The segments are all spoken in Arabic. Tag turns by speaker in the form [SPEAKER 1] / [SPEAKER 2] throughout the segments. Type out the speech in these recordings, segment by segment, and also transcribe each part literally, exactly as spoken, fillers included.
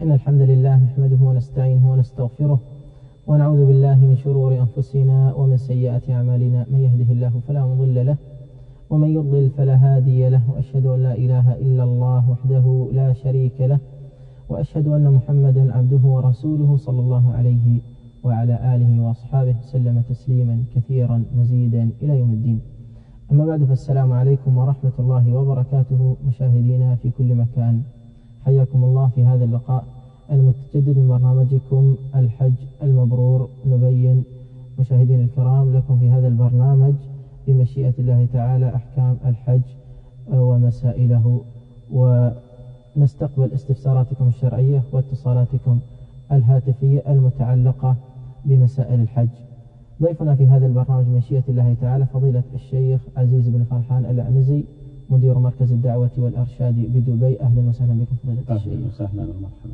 [SPEAKER 1] إن الحمد لله نحمده ونستعينه ونستغفره ونعوذ بالله من شرور أنفسنا ومن سيئات أعمالنا، من يهده الله فلا مضل له ومن يضلل فلا هادي له، وأشهد أن لا إله إلا الله وحده لا شريك له، وأشهد أن محمدا عبده ورسوله صلى الله عليه وعلى آله وأصحابه سلم تسليما كثيرا مزيدا إلى يوم الدين. أما بعد، فالسلام عليكم ورحمة الله وبركاته مشاهدينا في كل مكان، حياكم الله في هذا اللقاء المتجدد من برنامجكم الحج المبرور. نبين مشاهدين الكرام لكم في هذا البرنامج بمشيئة الله تعالى أحكام الحج ومسائله، ونستقبل استفساراتكم الشرعية واتصالاتكم الهاتفية المتعلقة بمسائل الحج. ضيفنا في هذا البرنامج بمشيئة الله تعالى فضيلة الشيخ عزيز بن فرحان العنزي، مدير مركز الدعوة والإرشاد بدبي. أهلا وسهلا بكم فضيلة الشيخ.
[SPEAKER 2] أهلا وسهلا ومرحبا.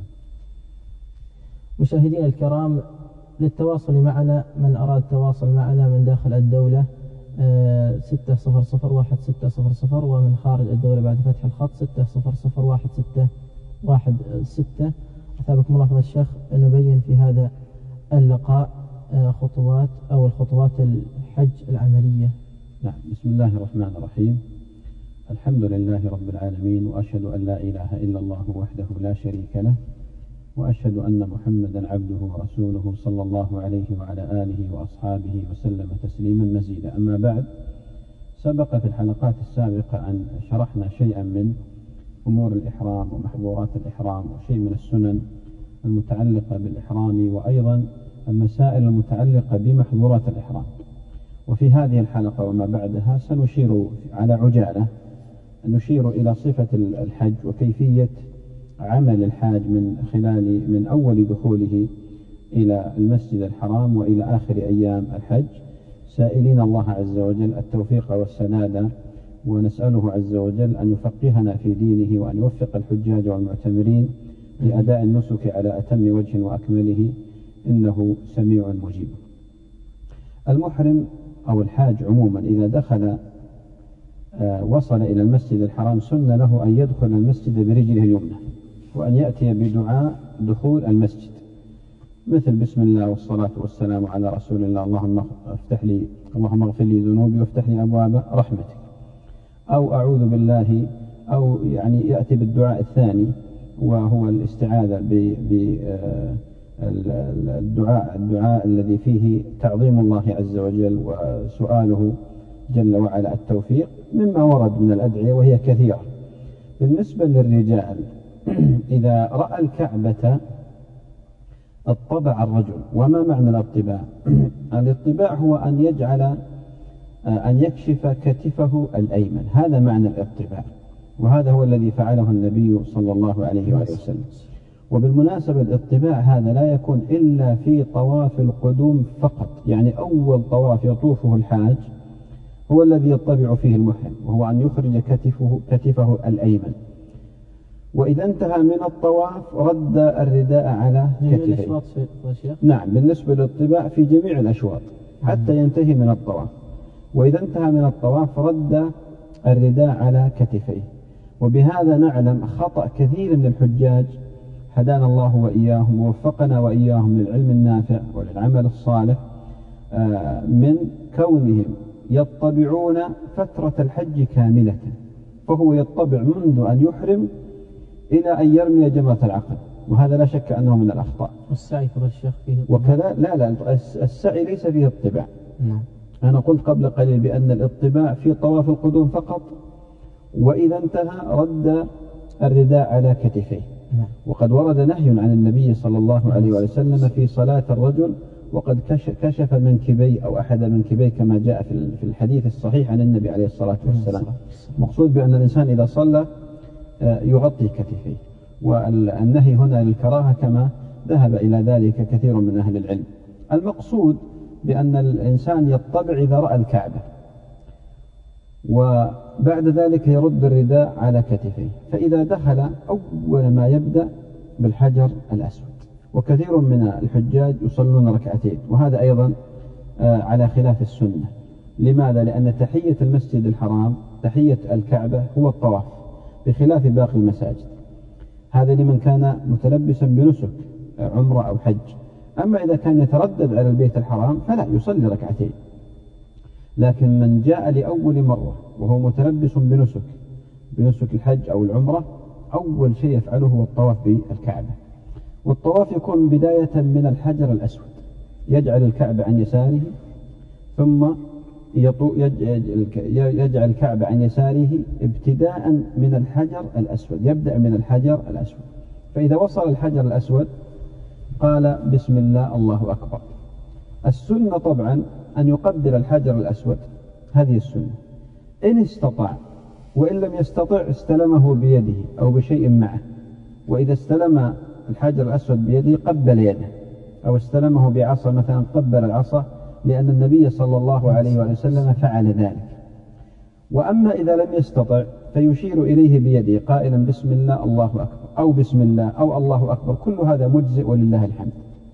[SPEAKER 1] مشاهدينا الكرام، للتواصل معنا من أراد التواصل معنا من داخل الدولة ستة صفر صفر واحد ستة صفر صفر، ومن خارج الدولة بعد فتح الخط ستة صفر صفر واحد ستة واحد ستة. أثابكم الله فضيلة الشيخ. نبين في هذا اللقاء خطوات أو الخطوات الحج العملية.
[SPEAKER 2] نعم، بسم الله الرحمن الرحيم. الحمد لله رب العالمين، وأشهد أن لا إله إلا الله وحده لا شريك له، وأشهد أن محمدا عبده ورسوله صلى الله عليه وعلى آله وأصحابه وسلم تسليما مزيدا. أما بعد، سبق في الحلقات السابقة أن شرحنا شيئا من أمور الإحرام ومحظورات الإحرام وشيء من السنن المتعلقة بالإحرام، وأيضا المسائل المتعلقة بمحظورات الإحرام. وفي هذه الحلقة وما بعدها سنشير على عجالة نشير إلى صفة الحج وكيفية عمل الحاج من خلال من أول دخوله إلى المسجد الحرام وإلى آخر أيام الحج، سائلين الله عز وجل التوفيق والسداد، ونسأله عز وجل أن يفقهنا في دينه، وأن يوفق الحجاج والمعتمرين لأداء النسك على أتم وجه وأكمله، إنه سميع مجيب. المحرم أو الحاج عموما إذا دخل آه وصل إلى المسجد الحرام سن له أن يدخل المسجد برجله اليمنى، وأن يأتي بدعاء دخول المسجد، مثل بسم الله والصلاة والسلام على رسول الله، اللهم افتح لي اللهم اغفر لي ذنوبي وافتح لي أبواب رحمتك، أو أعوذ بالله، أو يعني يأتي بالدعاء الثاني وهو الاستعاذة بالدعاء الدعاء الذي فيه تعظيم الله عز وجل وسؤاله جل وعلا التوفيق، مما ورد من الأدعية وهي كثيرة. بالنسبة للرجال، إذا رأى الكعبة اطبع الرجل. وما معنى الاطباع؟ الاطباع هو أن يجعل أن يكشف كتفه الأيمن، هذا معنى الاطباع، وهذا هو الذي فعله النبي صلى الله عليه وآله وسلم. وبالمناسبة الاطباع هذا لا يكون إلا في طواف القدوم فقط، يعني أول طواف يطوفه الحاج هو الذي يطبع فيه المحرم، وهو أن يخرج كتفه, كتفه الأيمن. وإذا انتهى من الطواف رد الرداء على كتفه. نعم، بالنسبة للطباع في جميع الأشواط حتى ينتهي من الطواف. وإذا انتهى من الطواف رد الرداء على كتفيه. وبهذا نعلم خطأ كثير من الحجاج، هدانا الله وإياهم ووفقنا وإياهم للعلم النافع وللعمل الصالح، من كونهم يطبعون فترة الحج كاملة، فهو يطبع منذ أن يحرم إلى أن يرمي جمرة العقبة، وهذا لا شك أنه من الأخطاء.
[SPEAKER 1] والسعي فضل الشيخ فيه
[SPEAKER 2] وكذا لا لا السعي ليس فيه اطباع.
[SPEAKER 1] نعم.
[SPEAKER 2] أنا قلت قبل قليل بأن الاطباع في طواف القدوم فقط، وإذا انتهى رد الرداء على كتفيه.
[SPEAKER 1] نعم.
[SPEAKER 2] وقد ورد نهي عن النبي صلى الله عليه وسلم في صلاة الرجل وقد كشف منكبي أو أحد منكبي، كما جاء في الحديث الصحيح عن النبي عليه الصلاة والسلام. مقصود بأن الإنسان إذا صلى يغطي كتفيه، والنهي هنا للكراهة كما ذهب إلى ذلك كثير من أهل العلم. المقصود بأن الإنسان يطبع إذا رأى الكعبة، وبعد ذلك يرد الرداء على كتفيه. فإذا دخل أول ما يبدأ بالحجر الأسود، وكثير من الحجاج يصلون ركعتين، وهذا أيضا على خلاف السنة. لماذا؟ لأن تحية المسجد الحرام، تحية الكعبة، هو الطواف بخلاف باقي المساجد. هذا لمن كان متلبسا بنسك عمرة أو حج. أما إذا كان يتردد على البيت الحرام فلا يصلي ركعتين. لكن من جاء لأول مرة وهو متلبس بنسك بنسك الحج أو العمرة، أول شيء يفعله هو الطواف بالكعبة. والطواف يكون بداية من الحجر الأسود، يجعل الكعبة عن يساره، ثم يجعل الكعبة عن يساره ابتداء من الحجر الأسود، يبدأ من الحجر الأسود. فإذا وصل الحجر الأسود قال بسم الله الله أكبر. السنة طبعا أن يقبل الحجر الأسود، هذه السنة إن استطاع، وإن لم يستطع استلمه بيده أو بشيء معه. وإذا استلم الحجر الأسود بيده قبل يده، أو استلمه بعصا مثلا قبل العصا، لأن النبي صلى الله عليه وسلم فعل ذلك. وأما إذا لم يستطع فيشير إليه بيده قائلا بسم الله الله أكبر، أو بسم الله أو الله أكبر، كل هذا مجزئ ولله الحمد.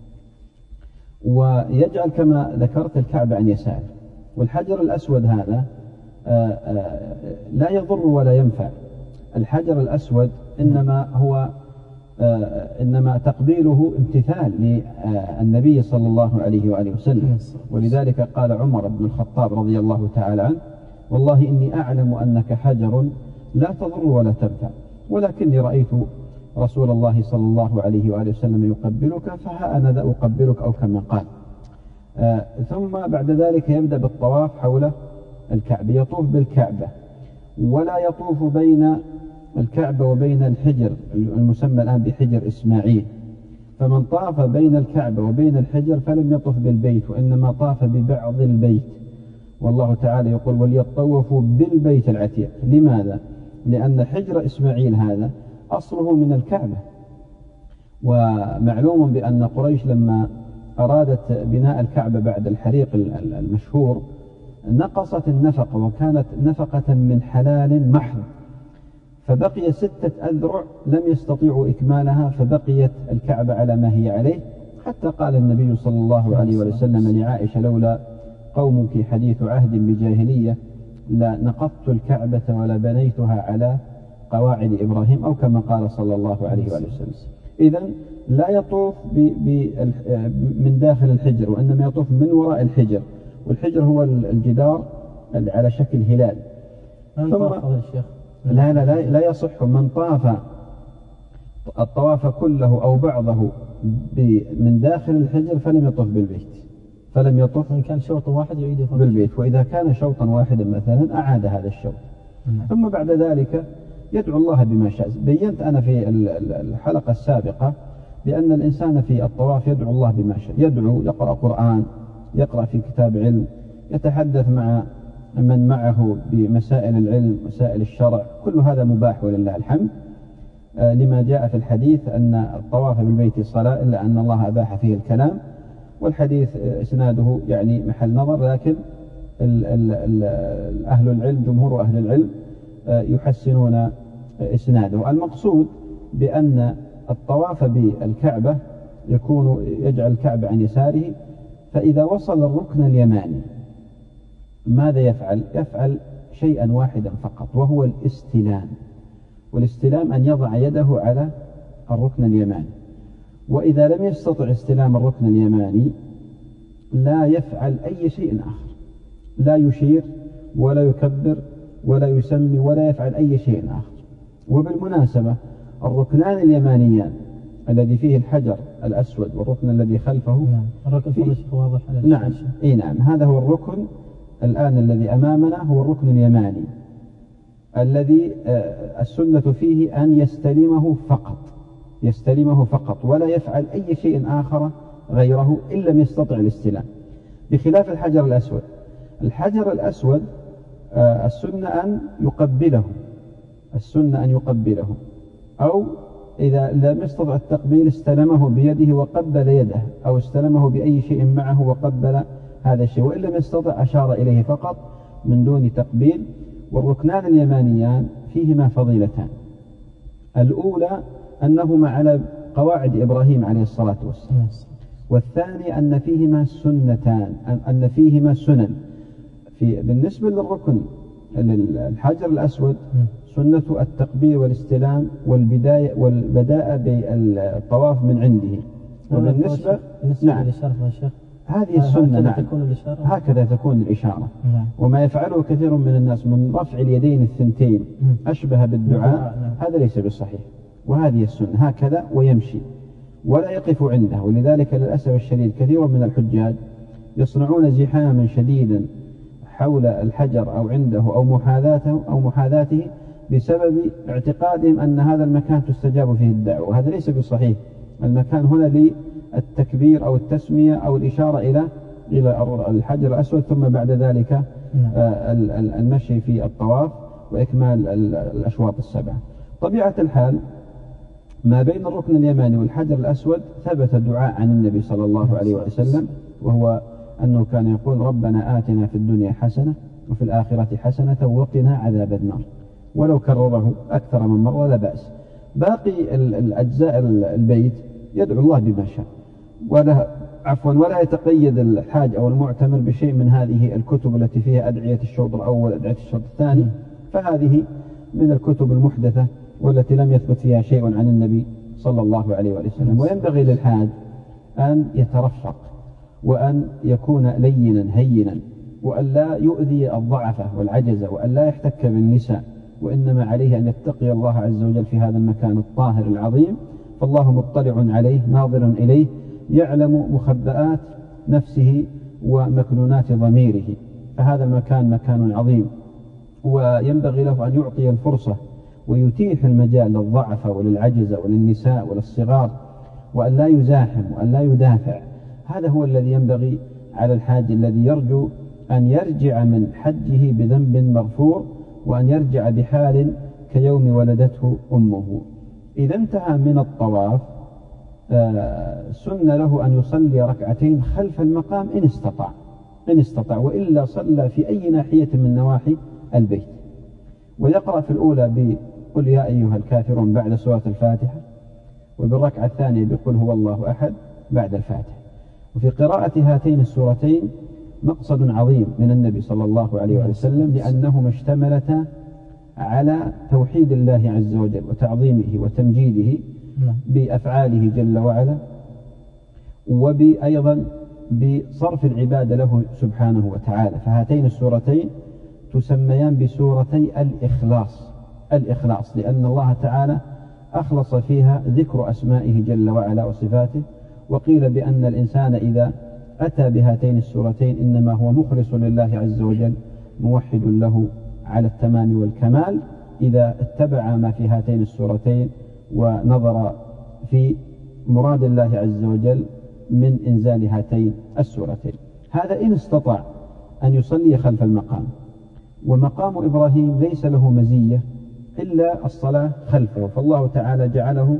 [SPEAKER 2] ويجعل كما ذكرت الكعبة عن يساره. والحجر الأسود هذا آآ آآ لا يضر ولا ينفع. الحجر الأسود إنما هو إنما تقبيله امتثال للنبي صلى الله عليه وآله وسلم. ولذلك قال عمر بن الخطاب رضي الله تعالى عنه: والله إني أعلم أنك حجر لا تضر ولا تنفع، ولكني رأيت رسول الله صلى الله عليه وآله وسلم يقبلك، فها أنا ذا أقبلك، أو كما قال. آه ثم بعد ذلك يبدأ بالطواف حول الكعبة، يطوف بالكعبة، ولا يطوف بين الكعبة وبين الحجر المسمى الآن بحجر إسماعيل. فمن طاف بين الكعبة وبين الحجر فلم يطف بالبيت، وإنما طاف ببعض البيت. والله تعالى يقول: وليطوفوا بالبيت العتيق. لماذا؟ لأن حجر إسماعيل هذا أصله من الكعبة. ومعلوم بأن قريش لما أرادت بناء الكعبة بعد الحريق المشهور نقصت النفقة، وكانت نفقة من حلال محض، فبقي ستة أذرع لم يستطيعوا إكمالها، فبقيت الكعبة على ما هي عليه، حتى قال النبي صلى الله عليه وسلم لعائشة: لولا قومك حديث عهد بجاهلية لنقضت الكعبة ولا بنيتها على قواعد إبراهيم، أو كما قال صلى الله عليه وسلم. إذن لا يطوف من داخل الحجر، وإنما يطوف من وراء الحجر، والحجر هو الجدار على شكل هلال. ثم لا, لا, لا, لا يصح من طاف الطواف كله أو بعضه من داخل الحجر فلم يطوف بالبيت، فلم يطوف
[SPEAKER 1] إن كان شوط واحد يعيده
[SPEAKER 2] بالبيت. وإذا كان شوطا واحدا مثلا أعاد هذا الشوط. ثم بعد ذلك يدعو الله بما شاء. بينت أنا في الحلقة السابقة بأن الإنسان في الطواف يدعو الله بما شاء، يدعو، يقرأ قرآن، يقرأ في كتاب علم، يتحدث مع من معه بمسائل العلم، مسائل الشرع، كل هذا مباح ولله الحمد، آه لما جاء في الحديث أن الطواف بالبيت صلاة، إلا أن الله أباح فيه الكلام. والحديث إسناده يعني محل نظر، لكن ال ال ال أهل العلم، جمهور أهل العلم آه يحسنون إسناده. المقصود بأن الطواف بالكعبة يكون يجعل الكعبة عن يساره. فإذا وصل الركن اليماني ماذا يفعل؟ يفعل شيئا واحدا فقط، وهو الاستلام. والاستلام أن يضع يده على الركن اليماني. وإذا لم يستطع استلام الركن اليماني لا يفعل أي شيء آخر، لا يشير ولا يكبر ولا يسمي ولا يفعل أي شيء آخر. وبالمناسبة الركنان اليمانيان الذي فيه الحجر الأسود والركن الذي خلفه،
[SPEAKER 1] نعم. الركن فيه واضح على
[SPEAKER 2] الشاشة. نعم. إيه نعم، هذا هو الركن الآن الذي أمامنا، هو الركن اليماني الذي السنة فيه أن يستلمه فقط، يستلمه فقط ولا يفعل أي شيء آخر غيره إن لم يستطع الاستلام، بخلاف الحجر الأسود. الحجر الأسود السنة أن يقبله، السنة أن يقبله، أو إذا لم يستطع التقبيل استلمه بيده وقبل يده، أو استلمه بأي شيء معه وقبل هذا الشيء، وإن لم يستطع أشار إليه فقط من دون تقبيل. والركنان اليمانيان فيهما فضيلتان: الأولى أنهما على قواعد إبراهيم عليه الصلاة والسلام، والثاني أن فيهما سنتان، أن فيهما سنن. في بالنسبة للركن الحجر الأسود سنة التقبيل والاستلام والبداية والبداء بالطواف من عنده. وبالنسبة
[SPEAKER 1] نعم للشرف الشيخ
[SPEAKER 2] هذه السنة نعم
[SPEAKER 1] تكون
[SPEAKER 2] هكذا تكون الإشارة.
[SPEAKER 1] نعم.
[SPEAKER 2] وما يفعله كثير من الناس من رفع اليدين الثنتين أشبه بالدعاء
[SPEAKER 1] نعم.
[SPEAKER 2] هذا ليس بالصحيح، وهذه السنة هكذا ويمشي ولا يقف عنده. ولذلك للأسف الشديد كثير من الحجاج يصنعون زحاما شديدا حول الحجر أو عنده أو محاذاته أو محاذاته بسبب اعتقادهم أن هذا المكان تستجاب فيه الدعوة، وهذا ليس بالصحيح. المكان هنا للتكبير أو التسمية أو الإشارة إلى إلى الحجر الأسود، ثم بعد ذلك المشي في الطواف وإكمال الأشواط السبعة. طبيعة الحال ما بين الركن اليماني والحجر الأسود ثبت دعاء عن النبي صلى الله عليه وسلم، وهو أنه كان يقول ربنا آتنا في الدنيا حسنة وفي الآخرة حسنة وقنا عذاب النار، ولو كرره أكثر من مرة لا بأس. باقي الأجزاء البيت يدعو الله بما شاء، ولا عفوا ولا يتقيد الحاج أو المعتمر بشيء من هذه الكتب التي فيها أدعية الشوط الأول أدعية الشوط الثاني، فهذه من الكتب المحدثة والتي لم يثبت فيها شيء عن النبي صلى الله عليه وسلم. وينبغي للحاج أن يترفق وأن يكون لينا هينا، وأن لا يؤذي الضعفة والعجزة، وأن لا يحتك بالنساء، وإنما عليه أن يتقي الله عز وجل في هذا المكان الطاهر العظيم، فالله مطلع عليه ناظر إليه يعلم مخبئات نفسه ومكنونات ضميره. فهذا المكان مكان عظيم، وينبغي له أن يعطي الفرصة ويتيح المجال للضعفة وللعجزة وللنساء وللصغار، وأن لا يزاحم وأن لا يدافع. هذا هو الذي ينبغي على الحاج الذي يرجو أن يرجع من حجه بذنب مغفور، وأن يرجع بحال كيوم ولدته أمه. إذا انتهى من الطواف سن له أن يصلي ركعتين خلف المقام إن استطاع إن استطاع وإلا صلى في أي ناحية من نواحي البيت، ويقرأ في الأولى بقل يا أيها الكافرون بعد سورة الفاتحة، وبالركعة الثانية بقل هو الله أحد بعد الفاتحة. وفي قراءة هاتين السورتين مقصد عظيم من النبي صلى الله عليه وسلم، لأنهما اشتملتا على توحيد الله عز وجل وتعظيمه وتمجيده بأفعاله جل وعلا، وبأيضا بصرف العبادة له سبحانه وتعالى. فهاتين السورتين تسميان بسورتي الإخلاص الإخلاص لأن الله تعالى أخلص فيها ذكر أسمائه جل وعلا وصفاته. وقيل بأن الإنسان إذا أتى بهاتين السورتين إنما هو مخلص لله عز وجل موحد له على التمام والكمال، إذا اتبع ما في هاتين السورتين ونظر في مراد الله عز وجل من إنزال هاتين السورتين. هذا إن استطاع أن يصلي خلف المقام. ومقام إبراهيم ليس له مزية إلا الصلاة خلفه، فالله تعالى جعله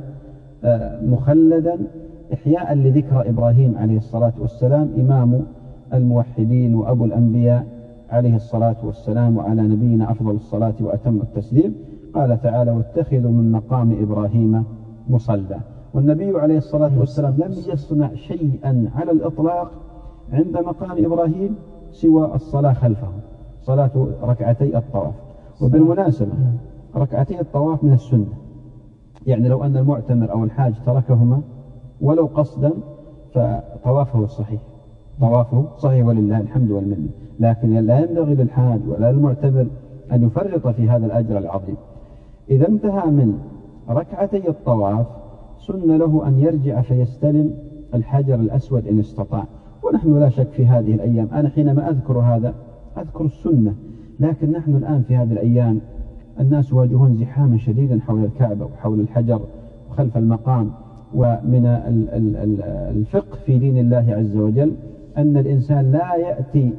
[SPEAKER 2] مخلدا إحياء لذكر إبراهيم عليه الصلاة والسلام، إمام الموحدين وأبو الأنبياء عليه الصلاة والسلام، وعلى نبينا أفضل الصلاة وأتم التسليم. قال تعالى واتخذوا من مقام إبراهيم مصلى. والنبي عليه الصلاة والسلام لم يصنع شيئا على الإطلاق عند مقام إبراهيم سوى الصلاة خلفه، صلاة ركعتي الطواف. وبالمناسبة ركعتي الطواف من السنة، يعني لو أن المعتمر أو الحاج تركهما ولو قصدا فطوافه صحيح، طوافه صحيح ولله الحمد والمنة. لكن لا ينبغي للحاج ولا المعتمر أن يفرط في هذا الأجر العظيم. إذا انتهى من ركعتي الطواف سن له أن يرجع فيستلم الحجر الأسود إن استطاع. ونحن لا شك في هذه الأيام، أنا حينما أذكر هذا أذكر السنة، لكن نحن الآن في هذه الأيام الناس يواجهون زحاما شديدا حول الكعبة وحول الحجر وخلف المقام. ومن الفقه في دين الله عز وجل أن الإنسان لا يأتي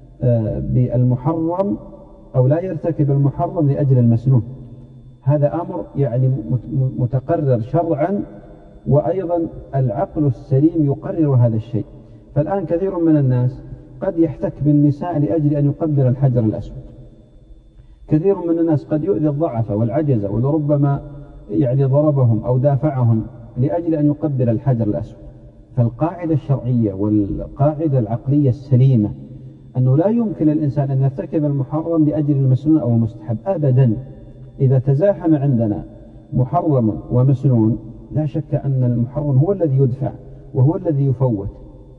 [SPEAKER 2] بالمحرم أو لا يرتكب المحرم لأجل المسنون. هذا أمر يعني متقرر شرعا، وأيضا العقل السليم يقرر هذا الشيء. فالآن كثير من الناس قد يحتك بالنساء لأجل أن يقبل الحجر الأسود، كثير من الناس قد يؤذي الضعف والعجزة ولربما يعني ضربهم أو دافعهم لأجل أن يقبل الحجر الأسود. فالقاعدة الشرعية والقاعدة العقلية السليمة أنه لا يمكن للإنسان أن يرتكب المحرم لأجل المسنون أو المستحب أبدا. إذا تزاحم عندنا محرم ومسنون لا شك أن المحرم هو الذي يدفع وهو الذي يفوت،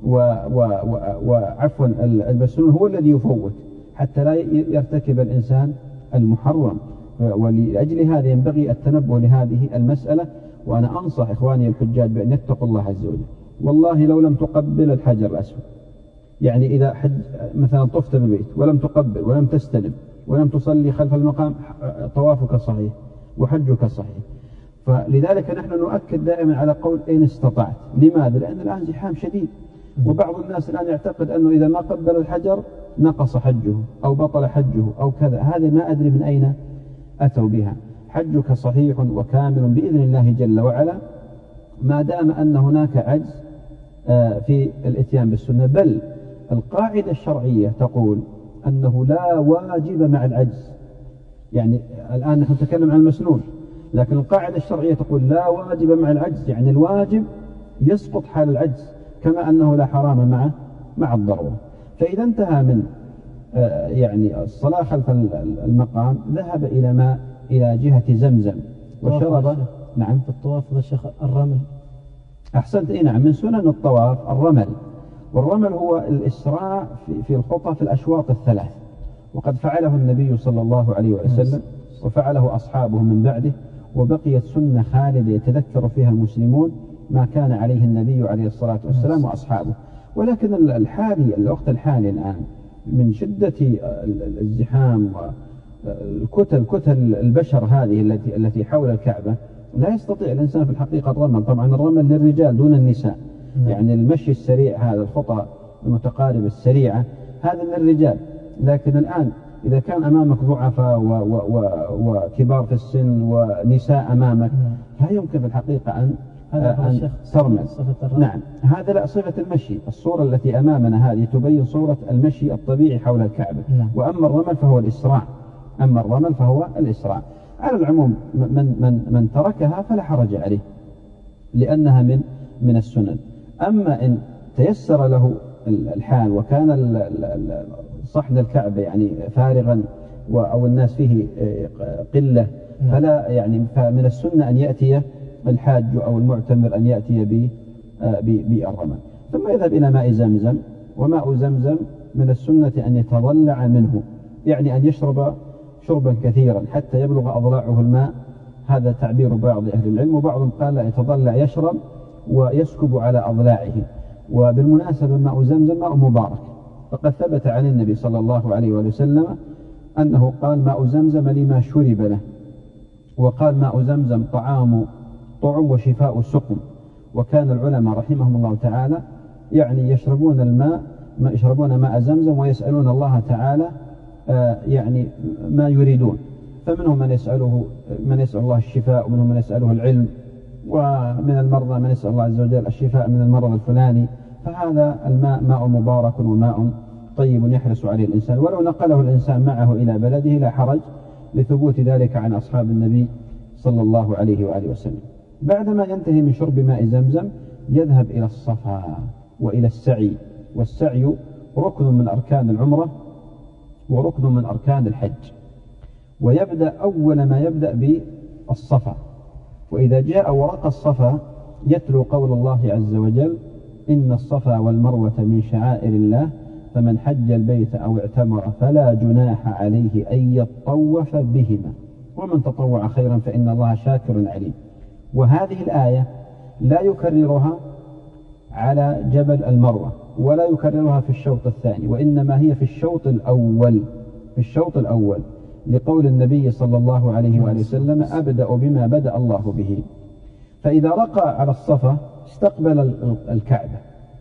[SPEAKER 2] وعفوا المسنون هو الذي يفوت حتى لا يرتكب الإنسان المحرم. ولأجل هذا ينبغي التنبه لهذه المسألة. وأنا أنصح إخواني الحجاج بأن يتقوا الله عز وجل. والله لو لم تقبل الحجر الأسود، يعني إذا حج مثلا طفت بالبيت ولم تقبل ولم تستلم ولم تصلي خلف المقام، طوافك صحيح وحجك صحيح. فلذلك نحن نؤكد دائما على قول إن استطعت. لماذا؟ لأن الآن زحام شديد، وبعض الناس الآن يعتقد أنه إذا ما قبل الحجر نقص حجه أو بطل حجه أو كذا. هذا ما أدري من أين أتوا بها. حجك صحيح وكامل بإذن الله جل وعلا ما دام أن هناك عجز في الإتيان بالسنة. بل القاعدة الشرعية تقول أنه لا واجب مع العجز. يعني الآن نحن نتكلم عن المسنون، لكن القاعدة الشرعية تقول لا واجب مع العجز، يعني الواجب يسقط حال العجز، كما أنه لا حرام مع مع الضرورة. فإذا انتهى من يعني الصلاة خلف المقام ذهب إلى ما إلى جهة زمزم وشرب. نعم
[SPEAKER 1] في الطواف يا شيخ الرمل.
[SPEAKER 2] أحسنت. إيه نعم، من سنن الطواف الرمل. والرمل هو الإسراع في, في الخطى في الأشواط الثلاث، وقد فعله النبي صلى الله عليه وسلم وفعله أصحابه من بعده، وبقيت سنة خالدة يتذكر فيها المسلمون ما كان عليه النبي عليه الصلاة والسلام وأصحابه. ولكن الحالي الوقت الحالي الآن من شدة الزحام والكتل كتل البشر هذه التي التي حول الكعبة لا يستطيع الإنسان في الحقيقة الرمل. طبعا الرمل للرجال دون النساء، يعني المشي السريع هذا الخطى المتقاربة السريعة هذا للرجال. لكن الآن إذا كان أمامك ضعفاء وكبار في السن ونساء أمامك لا يمكن في الحقيقة أن أن ترمل. نعم، هذا لا صفة المشي. الصورة التي أمامنا هذه تبين صورة المشي الطبيعي حول الكعبة. وأما الرمل فهو الإسراع. أما الرمل فهو الإسراع. على العموم من من من تركها فلا حرج عليه لأنها من من السنن. أما إن تيسر له الحال وكان صحن الكعبة يعني فارغا أو الناس فيه قلة فلا يعني فمن السنة أن يأتي الحاج أو المعتمر أن يأتي بالرمل. ثم يذهب إلى ماء زمزم. وماء زمزم من السنة أن يتضلع منه، يعني أن يشرب شربا كثيرا حتى يبلغ أضلاعه الماء. هذا تعبير بعض أهل العلم، وبعضهم قال لا يتضلع يشرب ويسكب على أضلاعه. وبالمناسبة ماء زمزم ماء مبارك، فقد ثبت عن النبي صلى الله عليه وسلم أنه قال ماء زمزم لما شرب له، وقال ماء زمزم طعام طعم وشفاء سقم. وكان العلماء رحمهم الله تعالى يعني يشربون الماء ما يشربون ماء زمزم ويسألون الله تعالى آه يعني ما يريدون. فمنهم من يسأله من يسأل الله الشفاء، ومنهم من يسأله العلم، ومن المرضى من يسأل الله عز وجل الشفاء من المرض الفلاني. فهذا الماء ماء مبارك وماء طيب يحرص عليه الإنسان، ولو نقله الإنسان معه إلى بلده لا حرج لثبوت ذلك عن أصحاب النبي صلى الله عليه وآله وسلم. بعدما ينتهي من شرب ماء زمزم يذهب إلى الصفا وإلى السعي. والسعي ركن من أركان العمرة وركن من أركان الحج. ويبدأ أول ما يبدأ بالصفا. وإذا جاء ورق الصفا يتلو قول الله عز وجل إن الصفا والمروة من شعائر الله فمن حج البيت أو اعتمر فلا جناح عليه أن يطوف بهما ومن تطوع خيرا فإن الله شاكر عليم. وهذه الآية لا يكررها على جبل المروة ولا يكررها في الشوط الثاني، وإنما هي في الشوط الأول في الشوط الأول لقول النبي صلى الله عليه وآله وسلم أبدأ بما بدأ الله به. فإذا رقى على الصفا استقبل الكعبة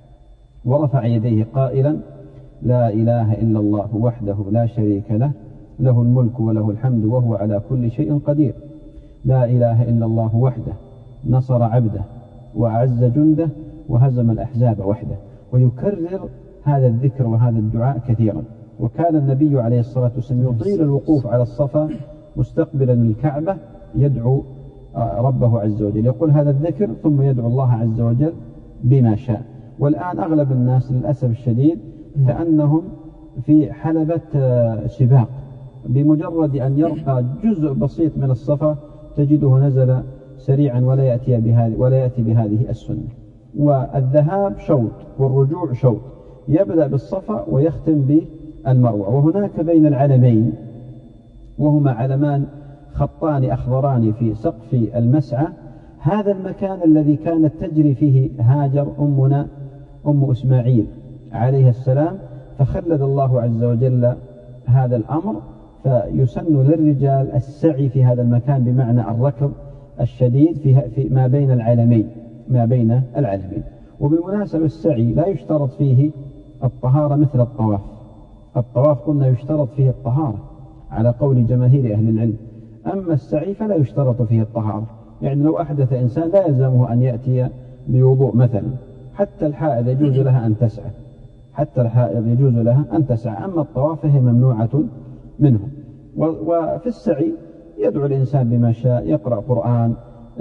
[SPEAKER 2] ورفع يديه قائلا لا إله إلا الله وحده لا شريك له له الملك وله الحمد وهو على كل شيء قدير. لا إله إلا الله وحده نصر عبده وأعز جنده وهزم الأحزاب وحده. ويكرر هذا الذكر وهذا الدعاء كثيرا. وكان النبي عليه الصلاة والسلام يطيل الوقوف على الصفا مستقبلا الكعبة يدعو ربه عز وجل، يقول هذا الذكر ثم يدعو الله عز وجل بما شاء. والآن أغلب الناس للأسف الشديد كأنهم في حلبة سباق، بمجرد أن يرقى جزء بسيط من الصفا تجده نزل سريعا ولا يأتي بهذه ولا يأتي بهذه السنة. والذهاب شوط والرجوع شوط، يبدأ بالصفا ويختم بالمروة. وهناك بين العلمين، وهما علمان خطان أخضران في سقف المسعى، هذا المكان الذي كانت تجري فيه هاجر أمنا أم إسماعيل عليه السلام، فخلد الله عز وجل هذا الأمر، فيسن للرجال السعي في هذا المكان بمعنى الركض الشديد في ما بين العلمين ما بين العلمين. وبالمناسبة السعي لا يشترط فيه الطهارة مثل الطواف. الطواف قلنا يشترط فيه الطهارة على قول جماهير أهل العلم، أما السعي فلا يشترط فيه الطهارة. يعني لو أحدث إنسان لا يلزمه أن يأتي بوضوء مثلا، حتى الحائض يجوز لها أن تسعى حتى الحائض يجوز لها أن تسعى أما الطواف فهي ممنوعة منه. وفي السعي يدعو الإنسان بما شاء، يقرأ قرآن،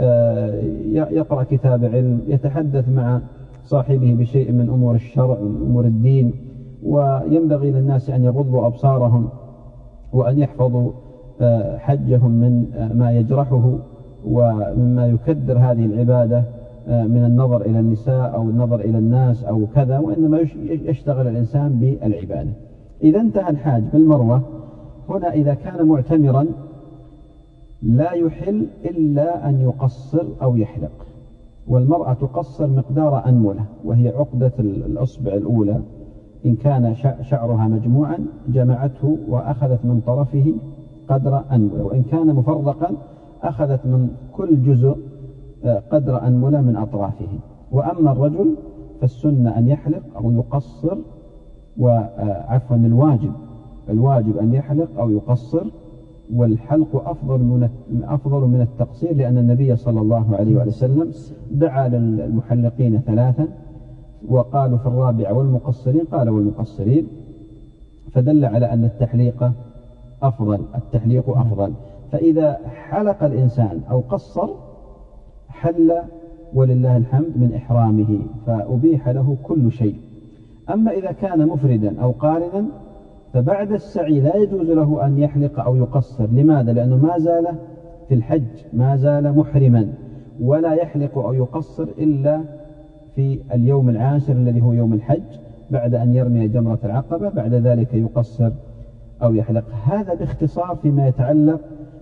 [SPEAKER 2] يقرأ كتاب علم، يتحدث مع صاحبه بشيء من أمور الشرع من أمور الدين. وينبغي للناس أن يغضوا أبصارهم وأن يحفظوا حجهم من ما يجرحه ومما يكدر هذه العبادة من النظر إلى النساء أو النظر إلى الناس أو كذا، وإنما يشتغل الإنسان بالعبادة. إذا انتهى الحاج بالمروة هنا إذا كان معتمرا لا يحل إلا أن يقصر أو يحلق. والمرأة تقصر مقدار أنملة، وهي عقدة الأصبع الأولى، إن كان شعرها مجموعا جمعته وأخذت من طرفه قدر أنملة، وإن كان مفرقا أخذت من كل جزء قدر أنملة من أطرافه. وأما الرجل فالسنة أن يحلق أو يقصر، وعفوا الواجب الواجب أن يحلق أو يقصر، والحلق أفضل من أفضل من التقصير، لأن النبي صلى الله عليه وسلم دعا للمحلقين ثلاثا وقالوا في الرابع والمقصرين، قال والمقصرين، فدل على أن التحليق أفضل التحليق أفضل. فإذا حلق الإنسان أو قصر حل ولله الحمد من إحرامه، فأبيح له كل شيء. أما إذا كان مفردا أو قارنا فبعد السعي لا يجوز له أن يحلق أو يقصر. لماذا؟ لأنه ما زال في الحج، ما زال محرما، ولا يحلق أو يقصر إلا في اليوم العاشر الذي هو يوم الحج بعد أن يرمي جمرة العقبة، بعد ذلك يقصر أو يحلق. هذا باختصار فيما يتعلق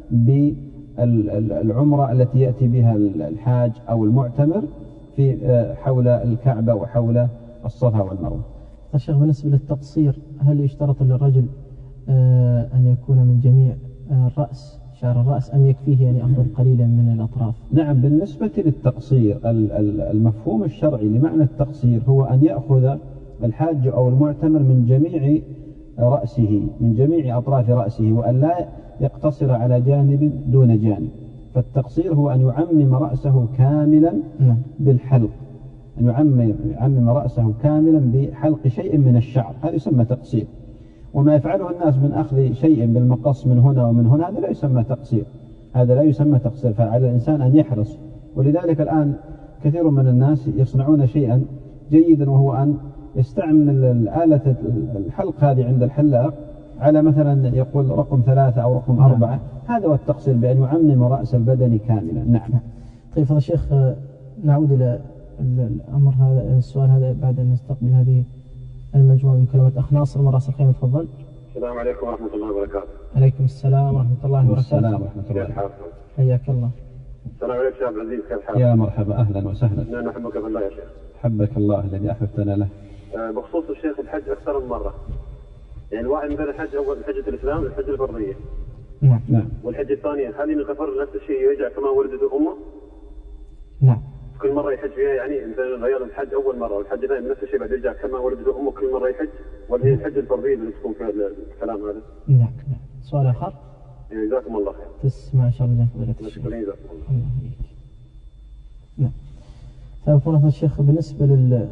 [SPEAKER 2] بالعمرة التي يأتي بها الحاج أو المعتمر في حول الكعبة وحول الصفا والمروة.
[SPEAKER 1] الشيخ بالنسبة للتقصير هل يشترط للرجل أن يكون من جميع الرأس شعر الرأس أم يكفيه أن يأخذ قليلا من الأطراف؟
[SPEAKER 2] نعم، بالنسبة للتقصير المفهوم الشرعي لمعنى التقصير هو أن يأخذ الحاج أو المعتمر من جميع رأسه من جميع أطراف رأسه، وأن لا يقتصر على جانب دون جانب. فالتقصير هو أن يعمم رأسه كاملا بالحلق، أن يعمم, يعمم رأسه كاملا بحلق شيء من الشعر، هذا يسمى تقصير. وما يفعله الناس من أخذ شيء بالمقص من هنا ومن هنا هذا لا يسمى تقصير هذا لا يسمى تقصير فعلى الإنسان أن يحرص. ولذلك الآن كثير من الناس يصنعون شيئا جيدا، وهو أن يستعمل الآلة الحلق هذه عند الحلاق على مثلا يقول رقم ثلاثة أو رقم نعم. أربعة، هذا هو التقصير، بأن يعمم رأس البدن كاملا. نعم.
[SPEAKER 1] طيب فضل الشيخ، نعود إلى الأمر هذا السؤال هذا بعد أن نستقبل هذه المجموعة من كلمات. أخ ناصر من رأس الخيمة، تفضل.
[SPEAKER 3] السلام عليكم ورحمة الله وبركاته.
[SPEAKER 1] عليكم السلام ورحمة الله وبركاته.
[SPEAKER 2] السلام ورحمة الله وبركاته.
[SPEAKER 1] حياك الله.
[SPEAKER 3] السلام عليكم شيخ عبد العزيز، كيف حالك؟
[SPEAKER 2] يا مرحبا، أهلا وسهلا.
[SPEAKER 3] نحن نحبك في الله يا شيخ.
[SPEAKER 2] حبك الله الذي أحببتنا له.
[SPEAKER 3] بخصوص الشيخ الحج أكثر من مرة، يعني الواحد مثلا الحج أول حجة الإسلام الحج الفرضية.
[SPEAKER 1] نعم.
[SPEAKER 2] نعم.
[SPEAKER 3] والحجة الثانية هل يغفر نفس الشيء يرجع كما ولدته أمه؟
[SPEAKER 1] نعم.
[SPEAKER 3] كل مرة يحج فيها، يعني مثلا غير الحج أول مرة والحج ثاني نفس الشيء بعد يرجع كما ولدته أمه كل مرة يحج، ولا هي الحج الفرضية اللي تكون فيها الكلام هذا؟
[SPEAKER 1] نعم. نعم. سؤال آخر.
[SPEAKER 3] جزاكم الله خير.
[SPEAKER 1] تسمع إن شاء الله فضيلة الشيخ.
[SPEAKER 3] شكرا جزاكم الله.
[SPEAKER 1] الله يحييك. نعم. طيب فضيلة الشيخ، بالنسبة لل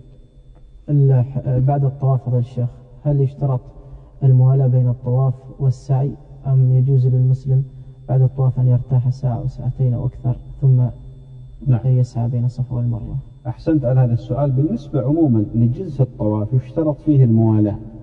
[SPEAKER 1] بعد الطواف فضيلة الشيخ، هل يشترط الموالاة بين الطواف والسعي، أم يجوز للمسلم بعد الطواف أن يرتاح ساعة أو ساعتين أو أكثر ثم نعم. يسعى بين الصفا والمروة؟
[SPEAKER 2] أحسنت على هذا السؤال. بالنسبة عموما لجنس الطواف يشترط فيه الموالاة،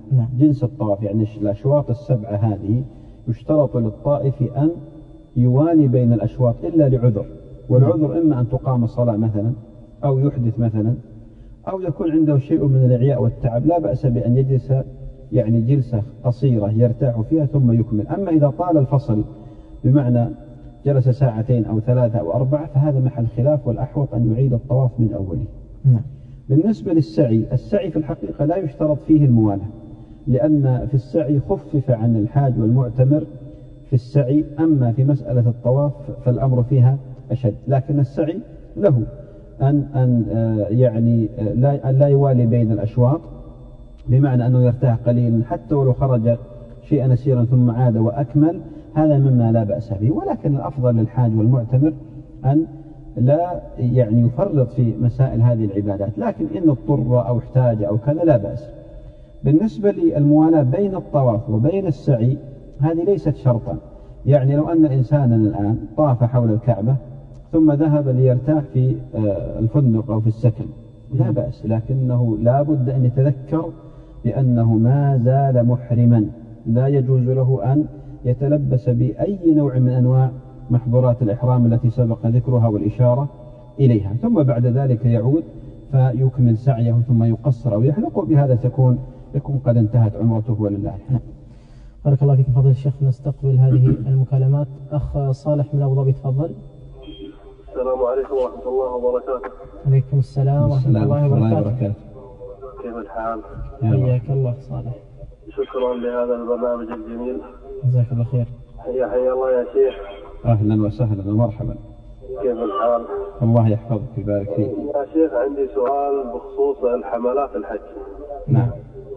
[SPEAKER 1] نعم.
[SPEAKER 2] جنس الطواف، يعني الأشواط السبعة هذه يشترط للطائف أن يوالي بين الأشواط إلا لعذر، والعذر إما أن تقام الصلاة مثلا أو يحدث مثلا أو يكون عنده شيء من الإعياء والتعب، لا بأس بأن يجلس يعني جلسة قصيرة يرتاح فيها ثم يكمل. أما إذا طال الفصل بمعنى جلس ساعتين أو ثلاثة أو أربعة فهذا محل خلاف، والأحوط أن يعيد الطواف من أوله.
[SPEAKER 1] نعم.
[SPEAKER 2] بالنسبة للسعي، السعي في الحقيقة لا يشترط فيه الموالاة، لأن في السعي خفف عن الحاج والمعتمر في السعي، أما في مسألة الطواف فالأمر فيها أشد. لكن السعي له أن أن يعني لا لا يوالي بين الأشواط، بمعنى أنه يرتاح قليلا حتى ولو خرج شيئا يسيرا ثم عاد وأكمل، هذا مما لا بأس به. ولكن الأفضل للحاج والمعتمر أن لا يعني يفرط في مسائل هذه العبادات، لكن إن اضطر أو احتاج أو كذا لا بأس. بالنسبة للموالاة بين الطواف وبين السعي هذه ليست شرطا، يعني لو أن إنسانا الآن طاف حول الكعبة ثم ذهب ليرتاح في الفندق أو في السكن لا بأس، لكنه لا بد أن يتذكر بأنه ما زال محرما، لا يجوز له أن يتلبس بأي نوع من أنواع محظورات الإحرام التي سبق ذكرها والإشارة إليها، ثم بعد ذلك يعود فيكمل سعيه ثم يقصر أو يحلق، وبهذا تكون يكون قد انتهت عمرته ولله الحمد.
[SPEAKER 1] بارك الله فيكم فضيلة الشيخ. نستقبل هذه المكالمات. أخ صالح من أبو ظبي تفضل.
[SPEAKER 3] السلام عليكم ورحمة الله وبركاته.
[SPEAKER 1] عليكم السلام ورحمة الله وبركاته.
[SPEAKER 3] كيف الحال؟
[SPEAKER 1] حياك الله صالح.
[SPEAKER 3] شكرا لهذا البرنامج الجميل.
[SPEAKER 1] جزاك الله خير.
[SPEAKER 3] حيا حيا الله يا شيخ.
[SPEAKER 2] أهلا وسهلا ومرحبا.
[SPEAKER 3] كيف الحال؟
[SPEAKER 2] الله يحفظك ويبارك فيك.
[SPEAKER 3] يا شيخ عندي سؤال بخصوص الحملات الحج.
[SPEAKER 2] نعم.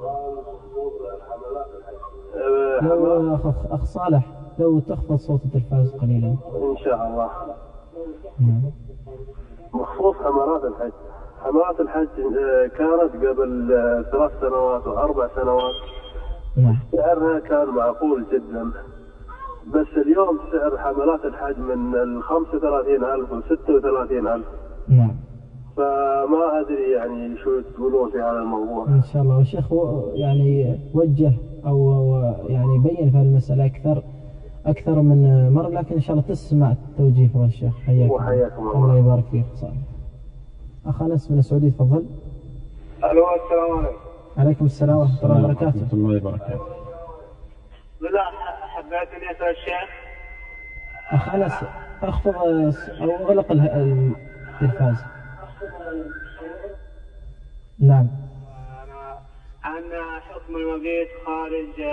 [SPEAKER 1] لو أخ, أخ صالح لو تخفض صوت التلفاز قليلا
[SPEAKER 3] إن شاء الله.
[SPEAKER 1] نعم.
[SPEAKER 3] بخصوص حملات الحج، حملات الحج كانت قبل ثلاث سنوات وأربع سنوات
[SPEAKER 1] نعم.
[SPEAKER 3] سعرها كان معقول جدا، بس اليوم سعر حملات الحج من الخمسة وثلاثين ألف وستة وثلاثين ألف.
[SPEAKER 1] نعم.
[SPEAKER 3] فما أدري يعني شو تقولون في هذا الموضوع.
[SPEAKER 1] إن شاء الله. والشيخ يعني وجه أو يعني بين في المسألة أكثر أكثر من مرة، لكن إن شاء الله تسمع توجيه فضل الشيخ. حياك
[SPEAKER 3] وحياكم الله.
[SPEAKER 1] الله يبارك فيك. صالح. أخ أنس من السعودية تفضل.
[SPEAKER 3] ألو السلام عليكم.
[SPEAKER 1] عليكم السلام ورحمة الله وبركاته.
[SPEAKER 2] ورحمة الله وبركاته.
[SPEAKER 3] لا حبيت أن أسأل الشيخ.
[SPEAKER 1] أخ أنس أخفض أو أغلق التلفاز. نعم.
[SPEAKER 3] عن حكم المبيت خارج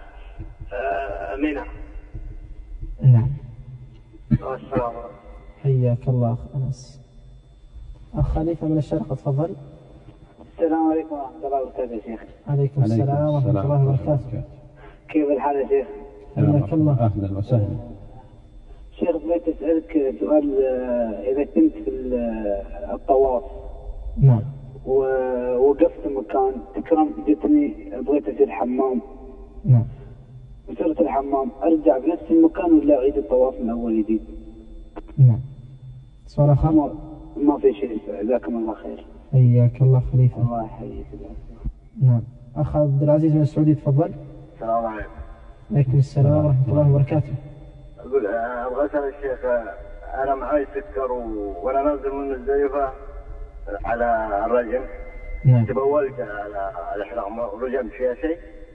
[SPEAKER 3] منى.
[SPEAKER 1] نعم.
[SPEAKER 3] السلام عليكم.
[SPEAKER 1] حياك الله أخ أنس. أخ خليفة من الشرق تفضل.
[SPEAKER 4] السلام عليكم ورحمة الله وبركاته يا شيخ.
[SPEAKER 1] عليكم السلام ورحمة الله وبركاته.
[SPEAKER 4] كيف الحال يا شيخ؟
[SPEAKER 1] حياك الله.
[SPEAKER 2] أهلا وسهلا.
[SPEAKER 4] شيخ بغيت أسألك سؤال، إذا كنت في الطواف
[SPEAKER 1] نعم
[SPEAKER 4] ووقفت مكان تكرم جتني بغيت أسير الحمام.
[SPEAKER 1] نعم.
[SPEAKER 4] وصرت الحمام أرجع بنفس المكان ولا أعيد الطواف من أول جديد؟
[SPEAKER 1] نعم. سؤال آخر؟
[SPEAKER 4] ما, ما في شيء. جزاكم الله خير.
[SPEAKER 1] حياك الله خليفة.
[SPEAKER 4] الله يحييك.
[SPEAKER 1] نعم. أخ عبد العزيز من السعودية تفضل.
[SPEAKER 3] السلام عليكم.
[SPEAKER 1] عليكم السلام ورحمة الله وبركاته.
[SPEAKER 3] أقول أبغى أسأل الشيخ، أنا معي سكر وأنا نازل من الزيفة على الرجم.
[SPEAKER 1] نعم.
[SPEAKER 3] تبولت على الإحرام ورجمت فيها شيء؟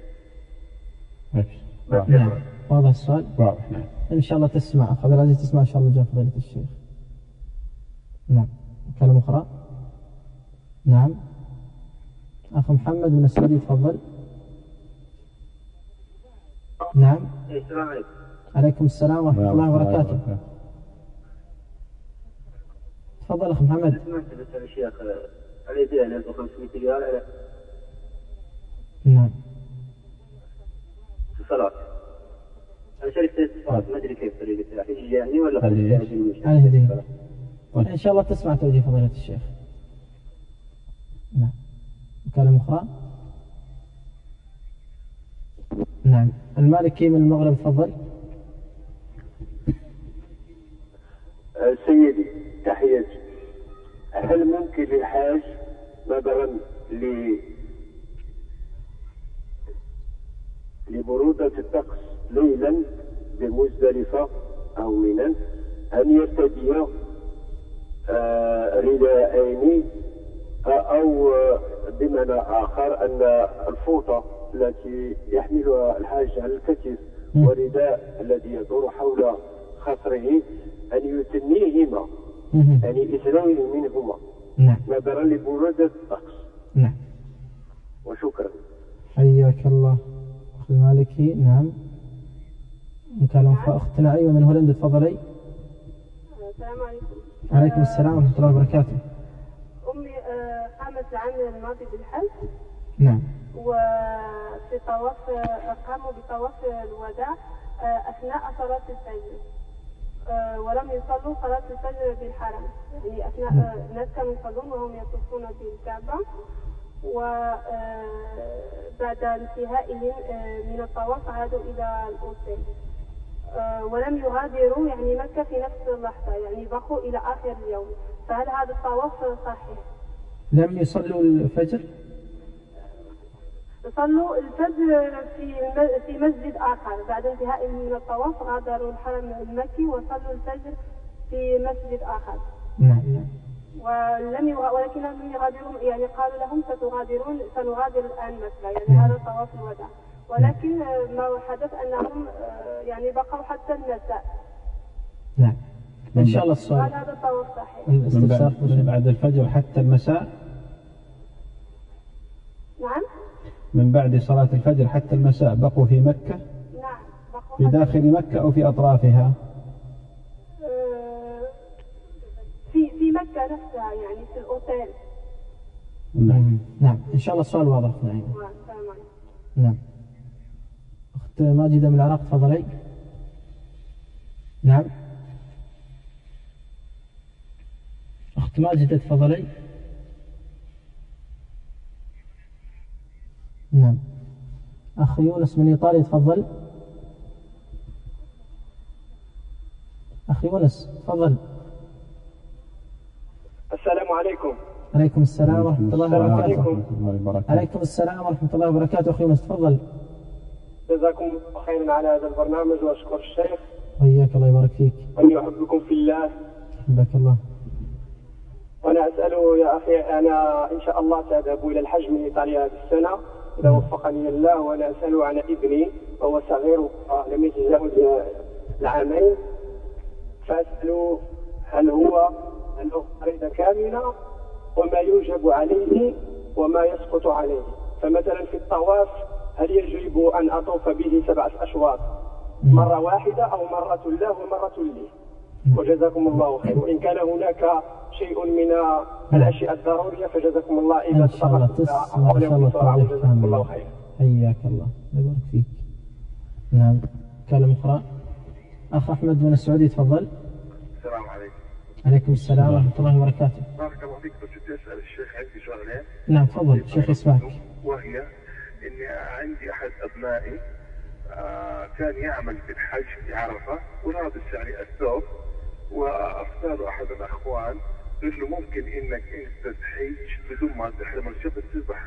[SPEAKER 1] نعم. واضح السؤال؟
[SPEAKER 2] واضح. نعم.
[SPEAKER 1] إن شاء الله تسمع أخ عبد العزيز، تسمع إن شاء الله جاء فضيلة الشيخ. نعم. كلام أخرى. نعم. أخ محمد من السعودية تفضل. نعم.
[SPEAKER 3] السلام عليكم.
[SPEAKER 1] عليكم السلام ورحمة الله وبركاته. تفضل أخ محمد.
[SPEAKER 3] سمعت بس الشيخ اليدين ألف وخمسمائة ريال على
[SPEAKER 1] نعم
[SPEAKER 3] في الصلاة. أنا شركت اتصالات ما أدري كيف طريقتها، هي يعني ولا
[SPEAKER 2] خليه
[SPEAKER 1] على هديه. إن شاء الله تسمع توجيه فضيلة الشيخ. نعم. مكالمة أخرى. نعم. المالكي من المغرب تفضل.
[SPEAKER 3] سيدي تحياتي، هل ممكن للحاج مثلا
[SPEAKER 5] لبرودة الطقس ليلا بمزدلفة أو منى أن يرتدي آه رداءين، أو بمعنى آخر أن الفوطة التي يحملها الحاج على الكتف ورداء الذي يدور حول خصره أن يثنيهما، يعني اثنين منهما نظرا لبرودة الطقس.
[SPEAKER 1] نعم.
[SPEAKER 5] وشكرا.
[SPEAKER 1] حياك الله أخ المالكي. نعم. إن كان أختنا أيوة من هولندا تفضلي.
[SPEAKER 6] السلام عليكم.
[SPEAKER 1] عليكم السلام ورحمة الله وبركاته.
[SPEAKER 6] أمي قامت العام الماضي بالحج.
[SPEAKER 1] نعم.
[SPEAKER 6] وفي طواف قاموا بطواف الوداع أثناء صلاة الفجر، ولم يصلوا صلاة الفجر بالحرم، يعني أثناء الناس كانوا يصلون وهم يطوفون بالكعبة، وبعد انتهائهم من الطواف عادوا إلى الأوتيل ولم يغادروا يعني مكة في نفس اللحظة، يعني بقوا إلى آخر اليوم. فهل هذا الطواف صحيح؟
[SPEAKER 1] لم يصلوا الفجر؟
[SPEAKER 6] صلوا الفجر في في مسجد آخر بعد انتهاء من الطواف، غادروا الحرم المكي وصلوا الفجر في مسجد آخر.
[SPEAKER 1] نعم.
[SPEAKER 6] ولم يغ... ولكنهم لم يغادرون، يعني قالوا لهم ستغادرون سنغادر الآن مكة، يعني هذا طواف الوداع، ولكن ما حدث أنهم يعني بقوا حتى المساء.
[SPEAKER 1] نعم. إن شاء الله الصلاة.
[SPEAKER 6] هل هذا الطواف صحيح؟
[SPEAKER 2] من بعد, من بعد الفجر حتى المساء.
[SPEAKER 6] نعم.
[SPEAKER 2] من بعد صلاة الفجر حتى المساء بقوا في مكة؟
[SPEAKER 6] نعم. بقوا
[SPEAKER 2] في داخل مكة أو في أطرافها؟
[SPEAKER 6] في في مكة نفسها، يعني في الأوتيل.
[SPEAKER 2] نعم.
[SPEAKER 1] نعم. إن شاء الله السؤال واضح. نعم. نعم. أخت ماجدة من العراق تفضلي. نعم. أخت ماجدة تفضلي. نعم. أخ يونس من إيطاليا تفضل. أخ يونس تفضل.
[SPEAKER 7] السلام عليكم.
[SPEAKER 1] عليكم السلام ورحمة الله وبركاته. عليكم السلام ورحمة الله وبركاته. أخي يونس تفضل.
[SPEAKER 7] جزاكم الله خيرا على هذا البرنامج، وأشكر الشيخ.
[SPEAKER 1] وإياك الله يبارك فيك.
[SPEAKER 7] وأني أحبكم في الله.
[SPEAKER 1] حبك الله.
[SPEAKER 7] وأنا أسأله يا أخي، أنا إن شاء الله سأذهب إلى الحج من إيطاليا هذه السنة إذا وفقني الله، وأنا أسأله عن ابني وهو صغير لم يتجاوز العامين، فأسأله هل هو هل هو فريضة كاملة وما يوجب عليه وما يسقط عليه. فمثلا في الطواف هل يجب أن أطوف به سبعة أشواط مرة واحدة أو مرة له ومرة لي؟ وجزاكم الله خير. وإن كان هناك شيء من الأشياء الضرورية فجزاكم الله إذا
[SPEAKER 1] إن شاء الله تسمع إن شاء الله تعرف.
[SPEAKER 7] جزاكم الله خير.
[SPEAKER 1] حياك الله يبارك فيك. نعم. كلمة أخرى. أخ أحمد من السعودية تفضل.
[SPEAKER 8] السلام عليكم.
[SPEAKER 1] عليكم السلام ورحمة الله وبركاته.
[SPEAKER 8] بارك الله فيك. بس بدي أسأل الشيخ عندي سؤالين.
[SPEAKER 1] نعم تفضل الشيخ يسمعك.
[SPEAKER 8] وهي إني عندي أحد أبنائي آه كان يعمل في الحج في عرفة ولابس يعني الثوب، وأفتاله أحد الأخوان قال له ممكن إنك أنت تحج بدون ما تحرم الشبه تذبح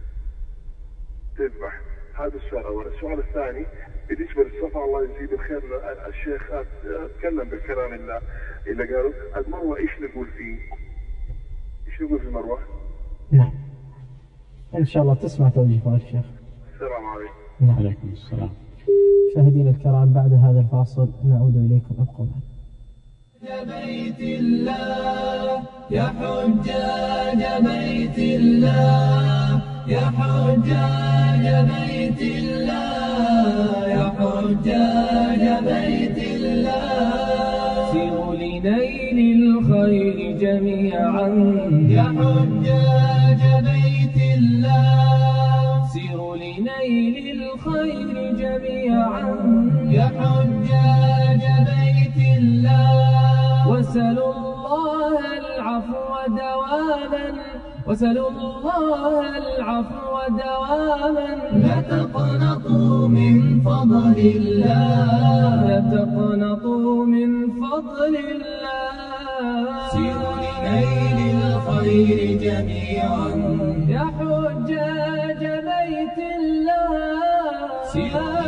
[SPEAKER 8] تذبح. هذا السؤال الأول. السؤال الثاني بالنسبة للصفا، الله يزيد الخير الشيخ أتكلم بالكلام اللي اللي قالوا المروة، إيش نقول فيه؟ إيش نقول في المروة؟
[SPEAKER 1] نعم. إن شاء الله تسمع توجيه الشيخ.
[SPEAKER 8] السلام عليكم.
[SPEAKER 1] نعم.
[SPEAKER 2] عليكم السلام.
[SPEAKER 1] مشاهدينا الكرام بعد هذا الفاصل نعود إليكم، ابقوا معنا.
[SPEAKER 9] يا بيت الله يا حجاج بيت الله، يا حجاج بيت الله، يا حجاج بيت الله، سيروا لنيل الخير جميعا، يا حجاج بيت الله، سيروا لنيل الخير جميعا، يا حجاج بيت الله، واسألوا الله العفو دواما، واسألوا الله العفو دواما، لا تقنطوا من فضل الله، لا تقنطوا من فضل الله، سيروا لنيل الخير جميعا، يا حجاج بيت الله، سيروا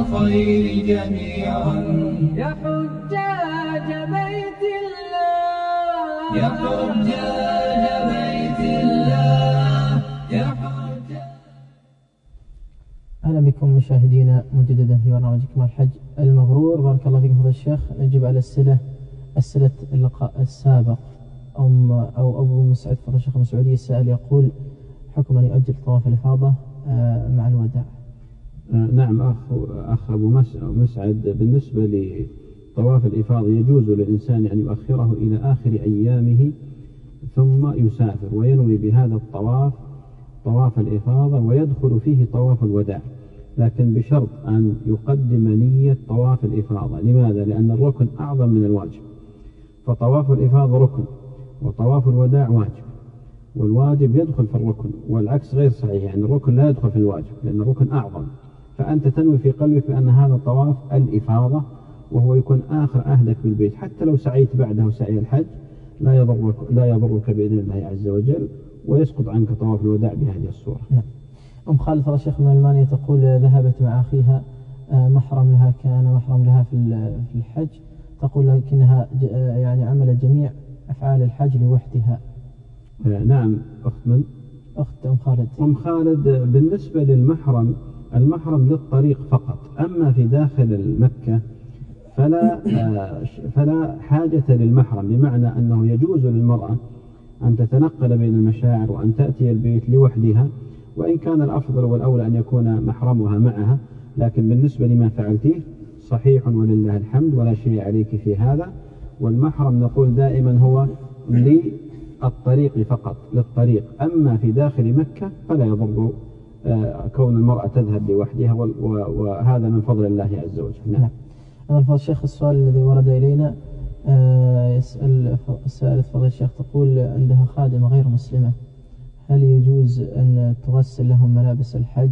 [SPEAKER 9] الخير جميعا يا حجاج بيت الله يا حجاج بيت الله يا حجاج.
[SPEAKER 1] أهلا بكم مشاهدينا مجددا في برنامجكم الحج المبرور. بارك الله فيكم فضيلة الشيخ. نجيب على الأسئلة أسئلة اللقاء السابق. أم أو أبو مسعد فضيلة الشيخ المسعودي السائل يقول: حكم أن يؤجل طواف الإفاضة مع الوداع؟
[SPEAKER 2] نعم أخ أخ أبو مسعد، بالنسبة لطواف الإفاضة يجوز للإنسان أن يؤخره إلى آخر أيامه ثم يسافر وينوي بهذا الطواف طواف الإفاضة ويدخل فيه طواف الوداع، لكن بشرط أن يقدم نية طواف الإفاضة. لماذا؟ لأن الركن أعظم من الواجب، فطواف الإفاضة ركن وطواف الوداع واجب، والواجب يدخل في الركن، والعكس غير صحيح، يعني الركن لا يدخل في الواجب لأن الركن أعظم. فأنت تنوي في قلبك بأن هذا طواف الإفاضة وهو يكون آخر عهدك بالبيت، حتى لو سعيت بعده سعي الحج لا يضرك لا يضرك بإذن الله عز وجل، ويسقط عنك طواف الوداع بهذه الصورة.
[SPEAKER 1] نعم. أم خالد فضيلة الشيخ من ألمانيا تقول: ذهبت مع أخيها محرم لها كان محرم لها في الحج، تقول لكنها يعني عملت جميع أفعال الحج لوحدها.
[SPEAKER 2] نعم. أخت من؟
[SPEAKER 1] أخت أم خالد.
[SPEAKER 2] أم خالد، بالنسبة للمحرم، المحرم للطريق فقط، أما في داخل مكة فلا فلا حاجة للمحرم، بمعنى أنه يجوز للمرأة أن تتنقل بين المشاعر وأن تأتي البيت لوحدها، وإن كان الأفضل والأولى أن يكون محرمها معها، لكن بالنسبة لما فعلتيه صحيح ولله الحمد ولا شيء عليك في هذا. والمحرم نقول دائما هو للطريق فقط، للطريق، أما في داخل مكة فلا يضر كون المرأة تذهب لوحدها، وهذا من فضل الله عز وجل.
[SPEAKER 1] نعم. أنا فضل الشيخ السؤال الذي ورد إلينا يسأل السائلة فضل الشيخ تقول: عندها خادمة غير مسلمة، هل يجوز أن تغسل لهم ملابس الحج،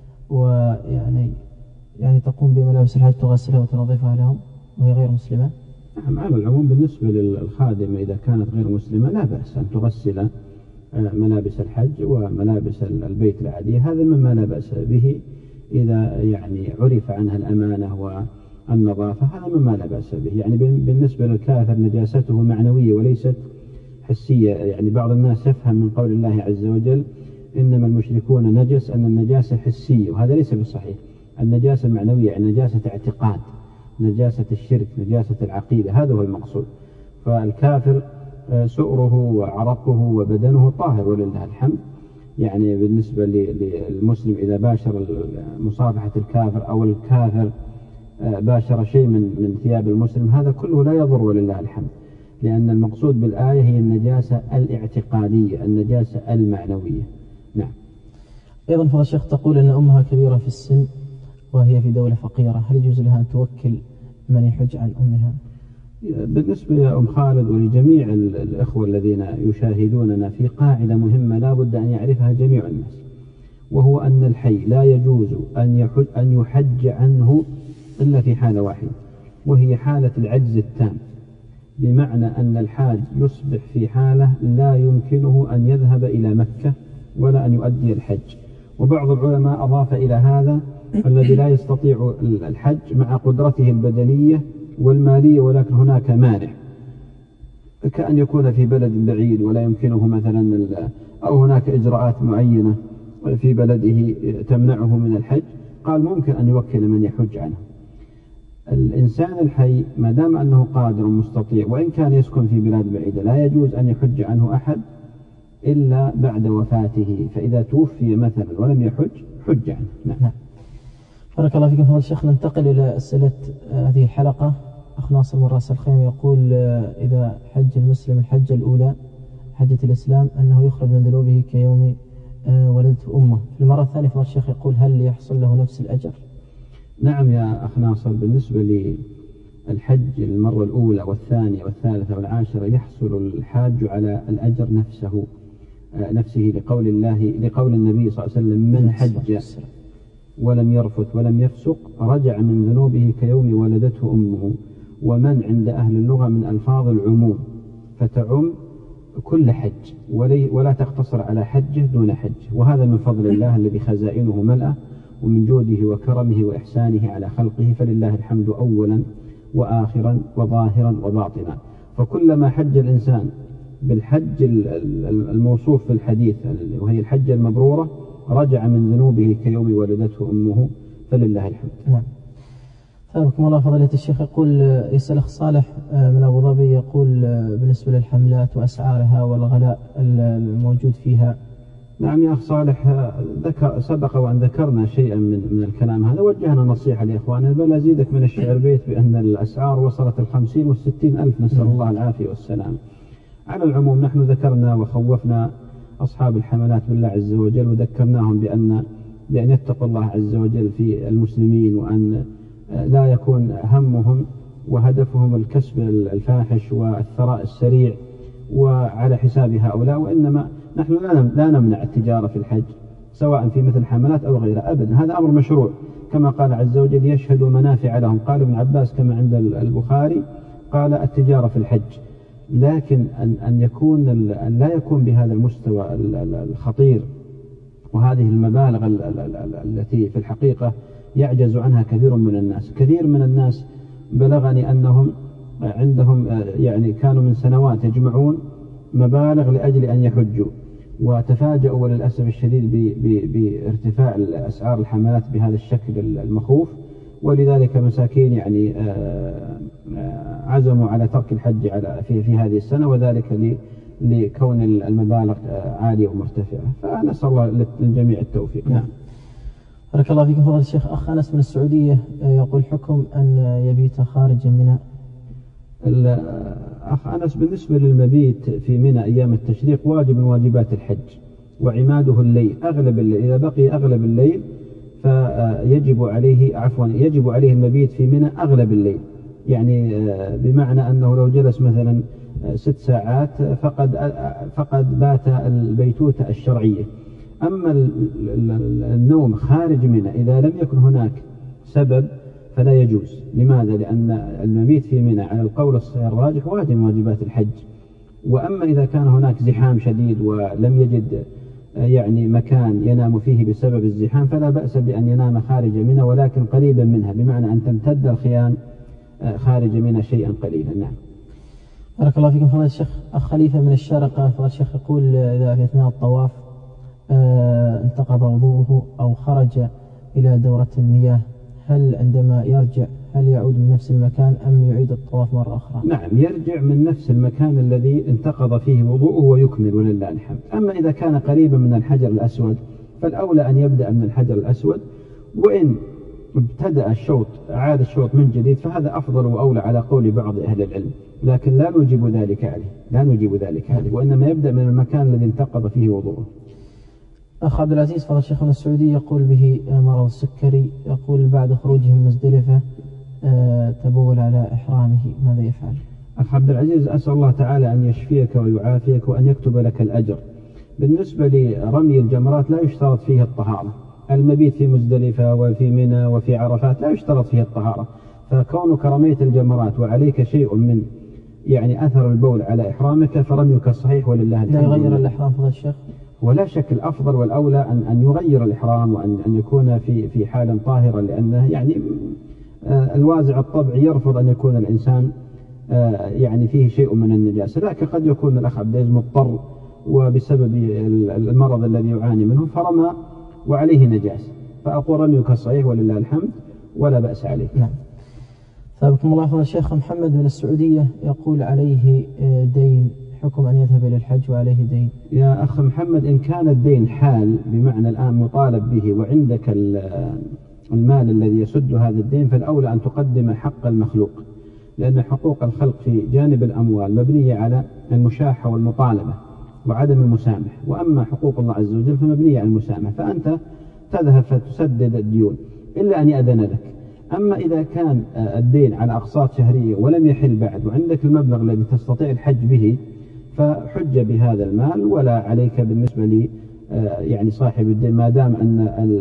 [SPEAKER 1] ويعني يعني تقوم بملابس الحج تغسلها وتنظفها لهم وهي غير مسلمة؟
[SPEAKER 2] نعم. على العموم بالنسبة للخادمة إذا كانت غير مسلمة لا بأس أن تغسل ملابس الحج وملابس البيت العادية، هذا مما لا بأس به إذا يعني عرف عنها الأمانة والنظافة، هذا مما لا بأس به. يعني بالنسبة للكافر نجاسته معنوية وليست حسية. يعني بعض الناس يفهم من قول الله عز وجل: إنما المشركون نجس، أن النجاسة حسية، وهذا ليس بالصحيح. النجاسة معنوية، يعني نجاسة اعتقاد، نجاسة الشرك، نجاسة العقيدة، هذا هو المقصود. فالكافر سؤره وعرقه وبدنه طاهر ولله الحمد. يعني بالنسبة للمسلم إذا باشر مصافحة الكافر أو الكافر باشر شيء من من ثياب المسلم، هذا كله لا يضر ولله الحمد، لأن المقصود بالآية هي النجاسة الاعتقادية، النجاسة المعنوية. نعم.
[SPEAKER 1] أيضا فضل الشيخ تقول أن أمها كبيرة في السن وهي في دولة فقيرة، هل يجوز لها أن توكل من يحج عن أمها؟
[SPEAKER 2] بالنسبة يا أم خالد ولجميع الأخوة الذين يشاهدوننا، في قاعدة مهمة لا بد أن يعرفها جميع الناس، وهو أن الحي لا يجوز أن يحج, أن يحج عنه إلا في حالة واحدة، وهي حالة العجز التام، بمعنى أن الحاج يصبح في حالة لا يمكنه أن يذهب إلى مكة ولا أن يؤدي الحج. وبعض العلماء أضاف إلى هذا الذي لا يستطيع الحج مع قدرته البدنية والمالية، ولكن هناك مانع كأن يكون في بلد بعيد ولا يمكنه مثلا، أو هناك إجراءات معينة في بلده تمنعه من الحج، قال ممكن أن يوكل من يحج عنه. الإنسان الحي ما دام أنه قادر مستطيع وإن كان يسكن في بلاد بعيدة لا يجوز أن يحج عنه أحد إلا بعد وفاته، فإذا توفي مثلا ولم يحج حج عنه. نعم.
[SPEAKER 1] بارك الله فيكم فضل الشيخ. ننتقل إلى أسئلة هذه الحلقة. أخ ناصر من راس الخيم يقول: إذا حج المسلم الحجة الأولى حجة الإسلام أنه يخرج من ذنوبه كيوم ولدته أمه، في المرة الثانية فضل الشيخ يقول: هل يحصل له نفس الأجر؟
[SPEAKER 2] نعم يا أخ ناصر، بالنسبة للحج المرة الأولى والثانية والثالثة والعاشرة يحصل الحاج على الأجر نفسه نفسه لقول الله لقول النبي صلى الله عليه وسلم: من حج ولم يرفث ولم يفسق رجع من ذنوبه كيوم ولدته أمه. ومن عند أهل اللغة من ألفاظ العموم، فتعم كل حج ولا تقتصر على حجه دون حج، وهذا من فضل الله الذي خزائنه ملأة ومن جوده وكرمه وإحسانه على خلقه، فلله الحمد أولا وآخرا وظاهرا وباطنا. فكلما حج الإنسان بالحج الموصوف في الحديث وهي الحجة المبرورة رجع من ذنوبه كيوم ولدته أمه، فلله الحمد.
[SPEAKER 1] نعم. ثابكم الله فضيلة الشيخ. يقول يسأل أخ صالح من أبو ظبي، يقول بالنسبة للحملات وأسعارها والغلاء الموجود فيها.
[SPEAKER 2] نعم يا أخ صالح، ذكر سبق وأن ذكرنا شيئا من من الكلام هذا، وجهنا نصيحة لإخواننا، بل أزيدك من الشعر بيت بأن الأسعار وصلت الخمسين والستين ألف، نسأل الله العافية والسلام. على العموم نحن ذكرنا وخوفنا أصحاب الحملات بالله عز وجل، وذكرناهم بأن بأن يتقوا الله عز وجل في المسلمين، وأن لا يكون همهم وهدفهم الكسب الفاحش والثراء السريع وعلى حساب هؤلاء، وإنما نحن لا نمنع التجارة في الحج سواء في مثل حملات أو غيرها أبدا، هذا أمر مشروع كما قال عز وجل يشهدوا منافع لهم. قال ابن عباس كما عند البخاري قال التجارة في الحج، لكن أن أن يكون أن لا يكون بهذا المستوى الخطير وهذه المبالغ التي في الحقيقة يعجز عنها كثير من الناس. كثير من الناس بلغني أنهم عندهم يعني كانوا من سنوات يجمعون مبالغ لأجل أن يحجوا، وتفاجأوا وللأسف الشديد بارتفاع الأسعار الحملات بهذا الشكل المخوف، ولذلك مساكين يعني عزموا على ترك الحج على في في هذه السنة، وذلك لكون المبالغ عالية ومرتفعة. فنسأل الله للجميع التوفيق. نعم.
[SPEAKER 1] بارك الله فيكم فضيلة الشيخ. أخ أنس من السعودية يقول حكم أن يبيت خارجا منى.
[SPEAKER 2] الأخ أنس، بالنسبة للمبيت في منى أيام التشريق واجب من واجبات الحج، وعماده الليل أغلب الليل، إذا بقي أغلب الليل فيجب عليه عفوا يجب عليه المبيت في منى أغلب الليل، يعني بمعنى أنه لو جلس مثلا ست ساعات فقد فقد بات البيتوتة الشرعية. أما النوم خارج منى إذا لم يكن هناك سبب فلا يجوز. لماذا؟ لأن المبيت في منى على القول الصحيح الراجح واجب من واجبات الحج. وأما إذا كان هناك زحام شديد ولم يجد يعني مكان ينام فيه بسبب الزحام فلا بأس بأن ينام خارج منى، ولكن قريبا منها، بمعنى أن تمتد الخيام خارج منى شيئا قليلا. نعم.
[SPEAKER 1] بارك الله فيكم فضيلة الشيخ. أخ خليفة من الشارقة فضيلة الشيخ يقول إذا في أثناء الطواف انتقض وضوءه أو خرج إلى دورة المياه، هل عندما يرجع هل يعود من نفس المكان أم يعيد الطواف مرة أخرى؟
[SPEAKER 2] نعم، يرجع من نفس المكان الذي انتقض فيه وضوءه ويكمل ولله الحمد. أما إذا كان قريبا من الحجر الأسود فالأولى أن يبدأ من الحجر الأسود، وإن ابتدأ الشوط عاد الشوط من جديد فهذا أفضل وأولى على قول بعض أهل العلم، لكن لا نجيب ذلك عليه لا نجيب ذلك عليه وإنما يبدأ من المكان الذي انتقض فيه وضوءه.
[SPEAKER 1] أخ عبد العزيز فضل الشيخ من السعودية يقول به مرض السكري، يقول بعد خروجه من مزدلفة تبول على إحرامه، ماذا يفعل؟
[SPEAKER 2] أخ عبد العزيز، أسأل الله تعالى أن يشفيك ويعافيك وأن يكتب لك الأجر. بالنسبة لرمي الجمرات لا يشترط فيه الطهارة، المبيت في مزدلفة وفي منى وفي عرفات لا يشترط فيه الطهارة، فكونك رميت الجمرات وعليك شيء من يعني أثر البول على إحرامك فرميك صحيح ولله الحمد.
[SPEAKER 1] لا يغير الإحرام فضل الشيخ؟
[SPEAKER 2] ولا شك الأفضل والأولى أن أن يغير الإحرام وأن أن يكون في في حال طاهرة، لأنه يعني الوازع الطبعي يرفض أن يكون الإنسان يعني فيه شيء من النجاسة، لكن قد يكون الأخ عبد العزيز مضطر وبسبب المرض الذي يعاني منه فرمى وعليه نجاسة، فأقول رميك صحيح ولله الحمد ولا بأس عليه.
[SPEAKER 1] نعم. ثابكم الله فضل الشيخ. محمد من السعودية يقول عليه دين، حكم أن يذهب إلى الحج وعليه دين.
[SPEAKER 2] يا أخ محمد، إن كان الدين حال بمعنى الآن مطالب به وعندك المال الذي يسد هذا الدين فالأولى أن تقدم حق المخلوق، لأن حقوق الخلق في جانب الأموال مبنية على المشاحة والمطالبة وعدم المسامح، وأما حقوق الله عز وجل فمبنية على المسامح، فأنت تذهب فتسدد الديون إلا أن يأذن لك. أما إذا كان الدين على أقساط شهرية ولم يحل بعد وعندك المبلغ الذي تستطيع الحج به فحج بهذا المال ولا عليك بالنسبة لي يعني صاحب الدين، ما دام أن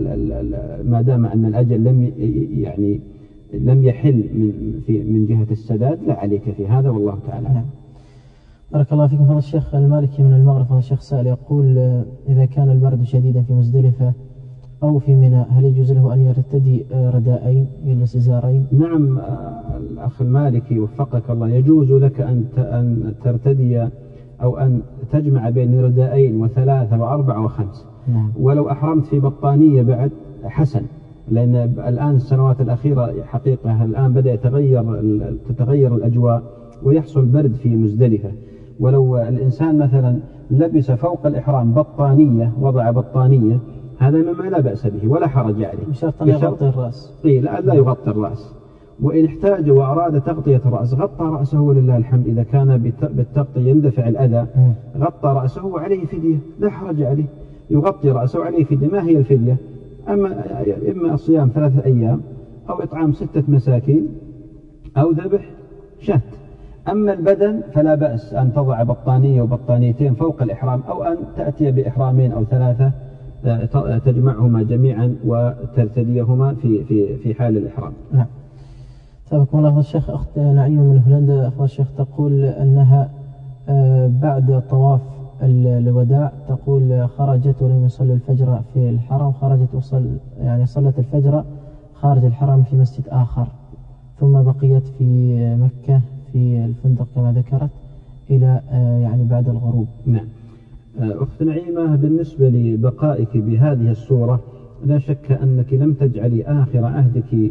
[SPEAKER 2] ما دام أن الأجل لم يعني لم يحل من في من جهة السداد لا عليك في هذا، والله تعالى.
[SPEAKER 1] نعم. بارك الله فيكم. فضل الشيخ المالكي من المغرب فضل الشيخ سائل يقول إذا كان البرد شديدا في مزدلفة أو في منى هل يجوز له أن يرتدي رداءين يلبس إزارين؟
[SPEAKER 2] نعم الأخ المالكي وفقك الله، يجوز لك أن ترتدي أو أن تجمع بين رداءين وثلاثة وأربعة وخمس.
[SPEAKER 1] نعم.
[SPEAKER 2] ولو أحرمت في بطانية بعد حسن، لأن الآن السنوات الأخيرة حقيقة الآن بدأ يتغير تتغير الأجواء ويحصل برد في مزدلفة، ولو الإنسان مثلا لبس فوق الإحرام بطانية، وضع بطانية، هذا مما لا بأس به ولا حرج عليه،
[SPEAKER 1] بشرط أن يغطي الرأس.
[SPEAKER 2] إيه لا, لا يغطي الرأس، وإن احتاج وأراد تغطية الرأس غطى رأسه ولله الحمد. إذا كان بالتغطية يندفع الأذى غطى رأسه وعليه فدية، لا حرج عليه، يغطي رأسه وعليه فدية. ما هي الفدية؟ أما إما صيام ثلاثة أيام أو إطعام ستة مساكين أو ذبح شاة. أما البدن فلا بأس أن تضع بطانية وبطانيتين فوق الإحرام، أو أن تأتي بإحرامين أو ثلاثة تجمعهما جميعا وترتديهما في في في حال الإحرام.
[SPEAKER 1] نعم. سابقا الله الشيخ أخت نعيمة من هولندا أخت الشيخ تقول أنها بعد طواف الوداع تقول خرجت ولم يصلي الفجر في الحرم، خرجت وصل يعني صلت الفجر خارج الحرم في مسجد آخر، ثم بقيت في مكة في الفندق كما ذكرت إلى يعني بعد الغروب.
[SPEAKER 2] نعم. أخت نعيمة، بالنسبة لبقائك بهذه الصورة لا شك أنك لم تجعلي آخر عهدك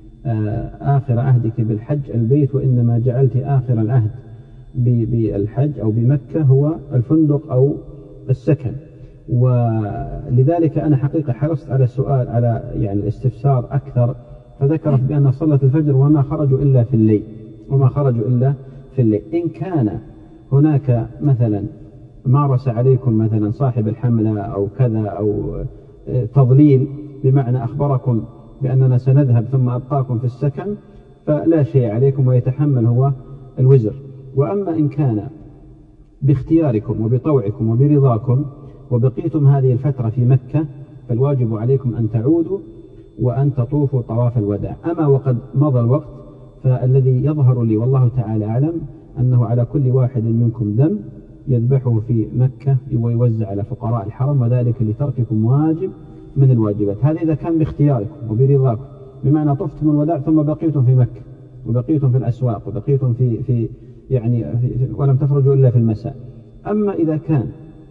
[SPEAKER 2] آخر عهدك بالحج البيت، وإنما جعلت آخر العهد بالحج أو بمكة هو الفندق أو السكن. ولذلك أنا حقيقة حرصت على السؤال على يعني الاستفسار أكثر، فذكرت بأن صلاة الفجر وما خرجوا إلا في الليل وما خرجوا إلا في الليل. إن كان هناك مثلا مارس عليكم مثلا صاحب الحملة أو كذا أو تضليل، بمعنى أخبركم بأننا سنذهب ثم أبقاكم في السكن، فلا شيء عليكم ويتحمل هو الوزر. وأما إن كان باختياركم وبطوعكم وبرضاكم وبقيتم هذه الفترة في مكة، فالواجب عليكم أن تعودوا وأن تطوفوا طواف الوداع. أما وقد مضى الوقت، فالذي يظهر لي والله تعالى أعلم أنه على كل واحد منكم دم يذبحه في مكة ويوزع على فقراء الحرم، وذلك لترككم واجب من الواجبات. هذا إذا كان باختياركم وبرضاكم، بمعنى طفتم الوداع ثم بقيتم في مكة وبقيتم في الأسواق وبقيتم في في يعني في ولم تخرجوا إلا في المساء. أما إذا كان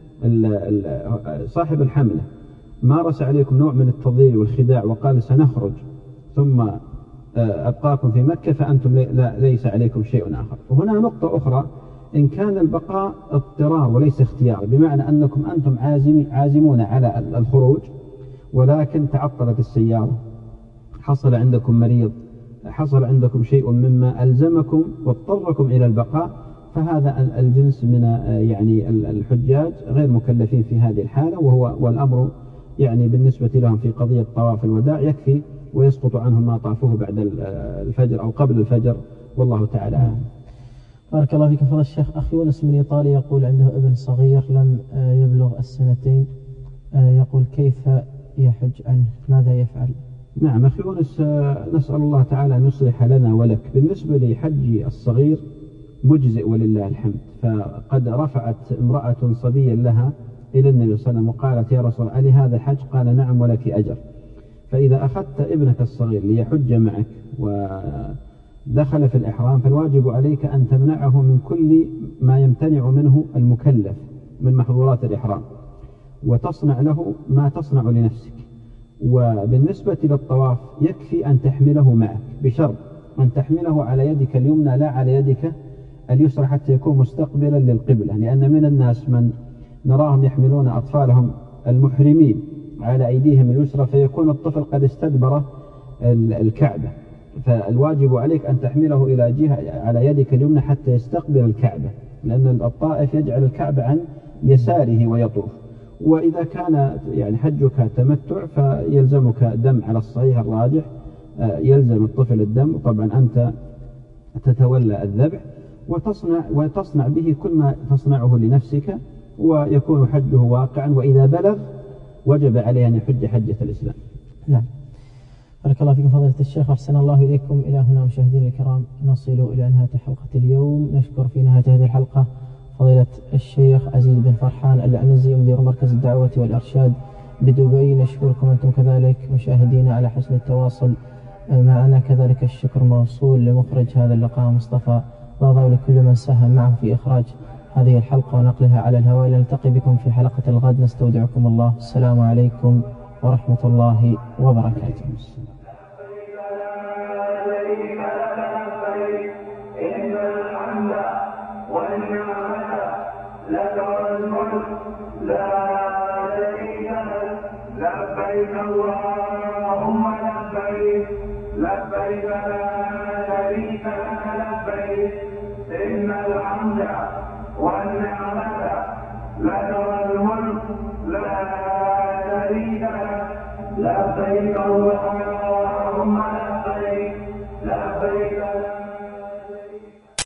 [SPEAKER 2] صاحب الحملة مارس عليكم نوع من التضليل والخداع وقال سنخرج ثم أبقاكم في مكة، فأنتم لا ليس عليكم شيء آخر. وهنا نقطة أخرى، إن كان البقاء اضطرار وليس اختيار، بمعنى أنكم أنتم عازم عازمون على الخروج ولكن تعطلت السيارة، حصل عندكم مريض، حصل عندكم شيء مما ألزمكم واضطركم إلى البقاء، فهذا الجنس من يعني الحجاج غير مكلفين في هذه الحالة، وهو والأمر يعني بالنسبة لهم في قضية طواف الوداع يكفي ويسقط عنهم ما طافوه بعد الفجر أو قبل الفجر، والله تعالى أعلم.
[SPEAKER 1] بارك الله فيك فضل الشيخ. أخي يونس من إيطاليا يقول عنده ابن صغير لم يبلغ السنتين، يقول كيف يحج عنه، ماذا يفعل؟
[SPEAKER 2] نعم أخي يونس، نسأل الله تعالى أن يصلح لنا ولك. بالنسبة لحج الصغير مجزئ ولله الحمد، فقد رفعت امرأة صبيا لها إلى النبي صلى الله عليه وسلم وقالت يا رسول الله ألي هذا حج؟ قال نعم ولك أجر. فإذا أخذت ابنك الصغير ليحج معك ودخل في الإحرام، فالواجب عليك أن تمنعه من كل ما يمتنع منه المكلف من محظورات الإحرام، وتصنع له ما تصنع لنفسك. وبالنسبة للطواف يكفي أن تحمله معك، بشرط أن تحمله على يدك اليمنى لا على يدك اليسرى حتى يكون مستقبلا للقبلة، لأن من الناس من نراهم يحملون أطفالهم المحرمين على أيديهم اليسرى فيكون الطفل قد استدبر الكعبة، فالواجب عليك أن تحمله إلى جهة على يدك اليمنى حتى يستقبل الكعبة، لأن الطائف يجعل الكعبة عن يساره ويطوف. وإذا كان يعني حجك تمتع فيلزمك دم على الصحيح الراجح، يلزم الطفل الدم، طبعا أنت تتولى الذبح وتصنع, وتصنع به كل ما تصنعه لنفسك، ويكون حجه واقعا. وإذا بلغ وجب عليه أن يحج حجة الإسلام.
[SPEAKER 1] نعم. بارك الله فيكم فضيلة الشيخ، أحسن الله إليكم. إلى هنا مشاهدين الكرام نصل إلى نهاية حلقة اليوم. نشكر في نهاية هذه الحلقة فضيلة الشيخ عزيز بن فرحان العنزي مدير مركز الدعوة والإرشاد بدبي. نشكركم أنتم كذلك مشاهدينا على حسن التواصل معنا. كذلك الشكر موصول لمخرج هذا اللقاء مصطفى رضا، ولكل من ساهم معه في إخراج هذه الحلقة ونقلها على الهواء. نلتقي بكم في حلقة الغد، نستودعكم الله. السلام عليكم ورحمة الله وبركاته.
[SPEAKER 9] لبيك اللهم لبيك لبيك لا شريك لك لبيك إن الحمد والنعمة لك والملك لا شريك لك لبيك اللهم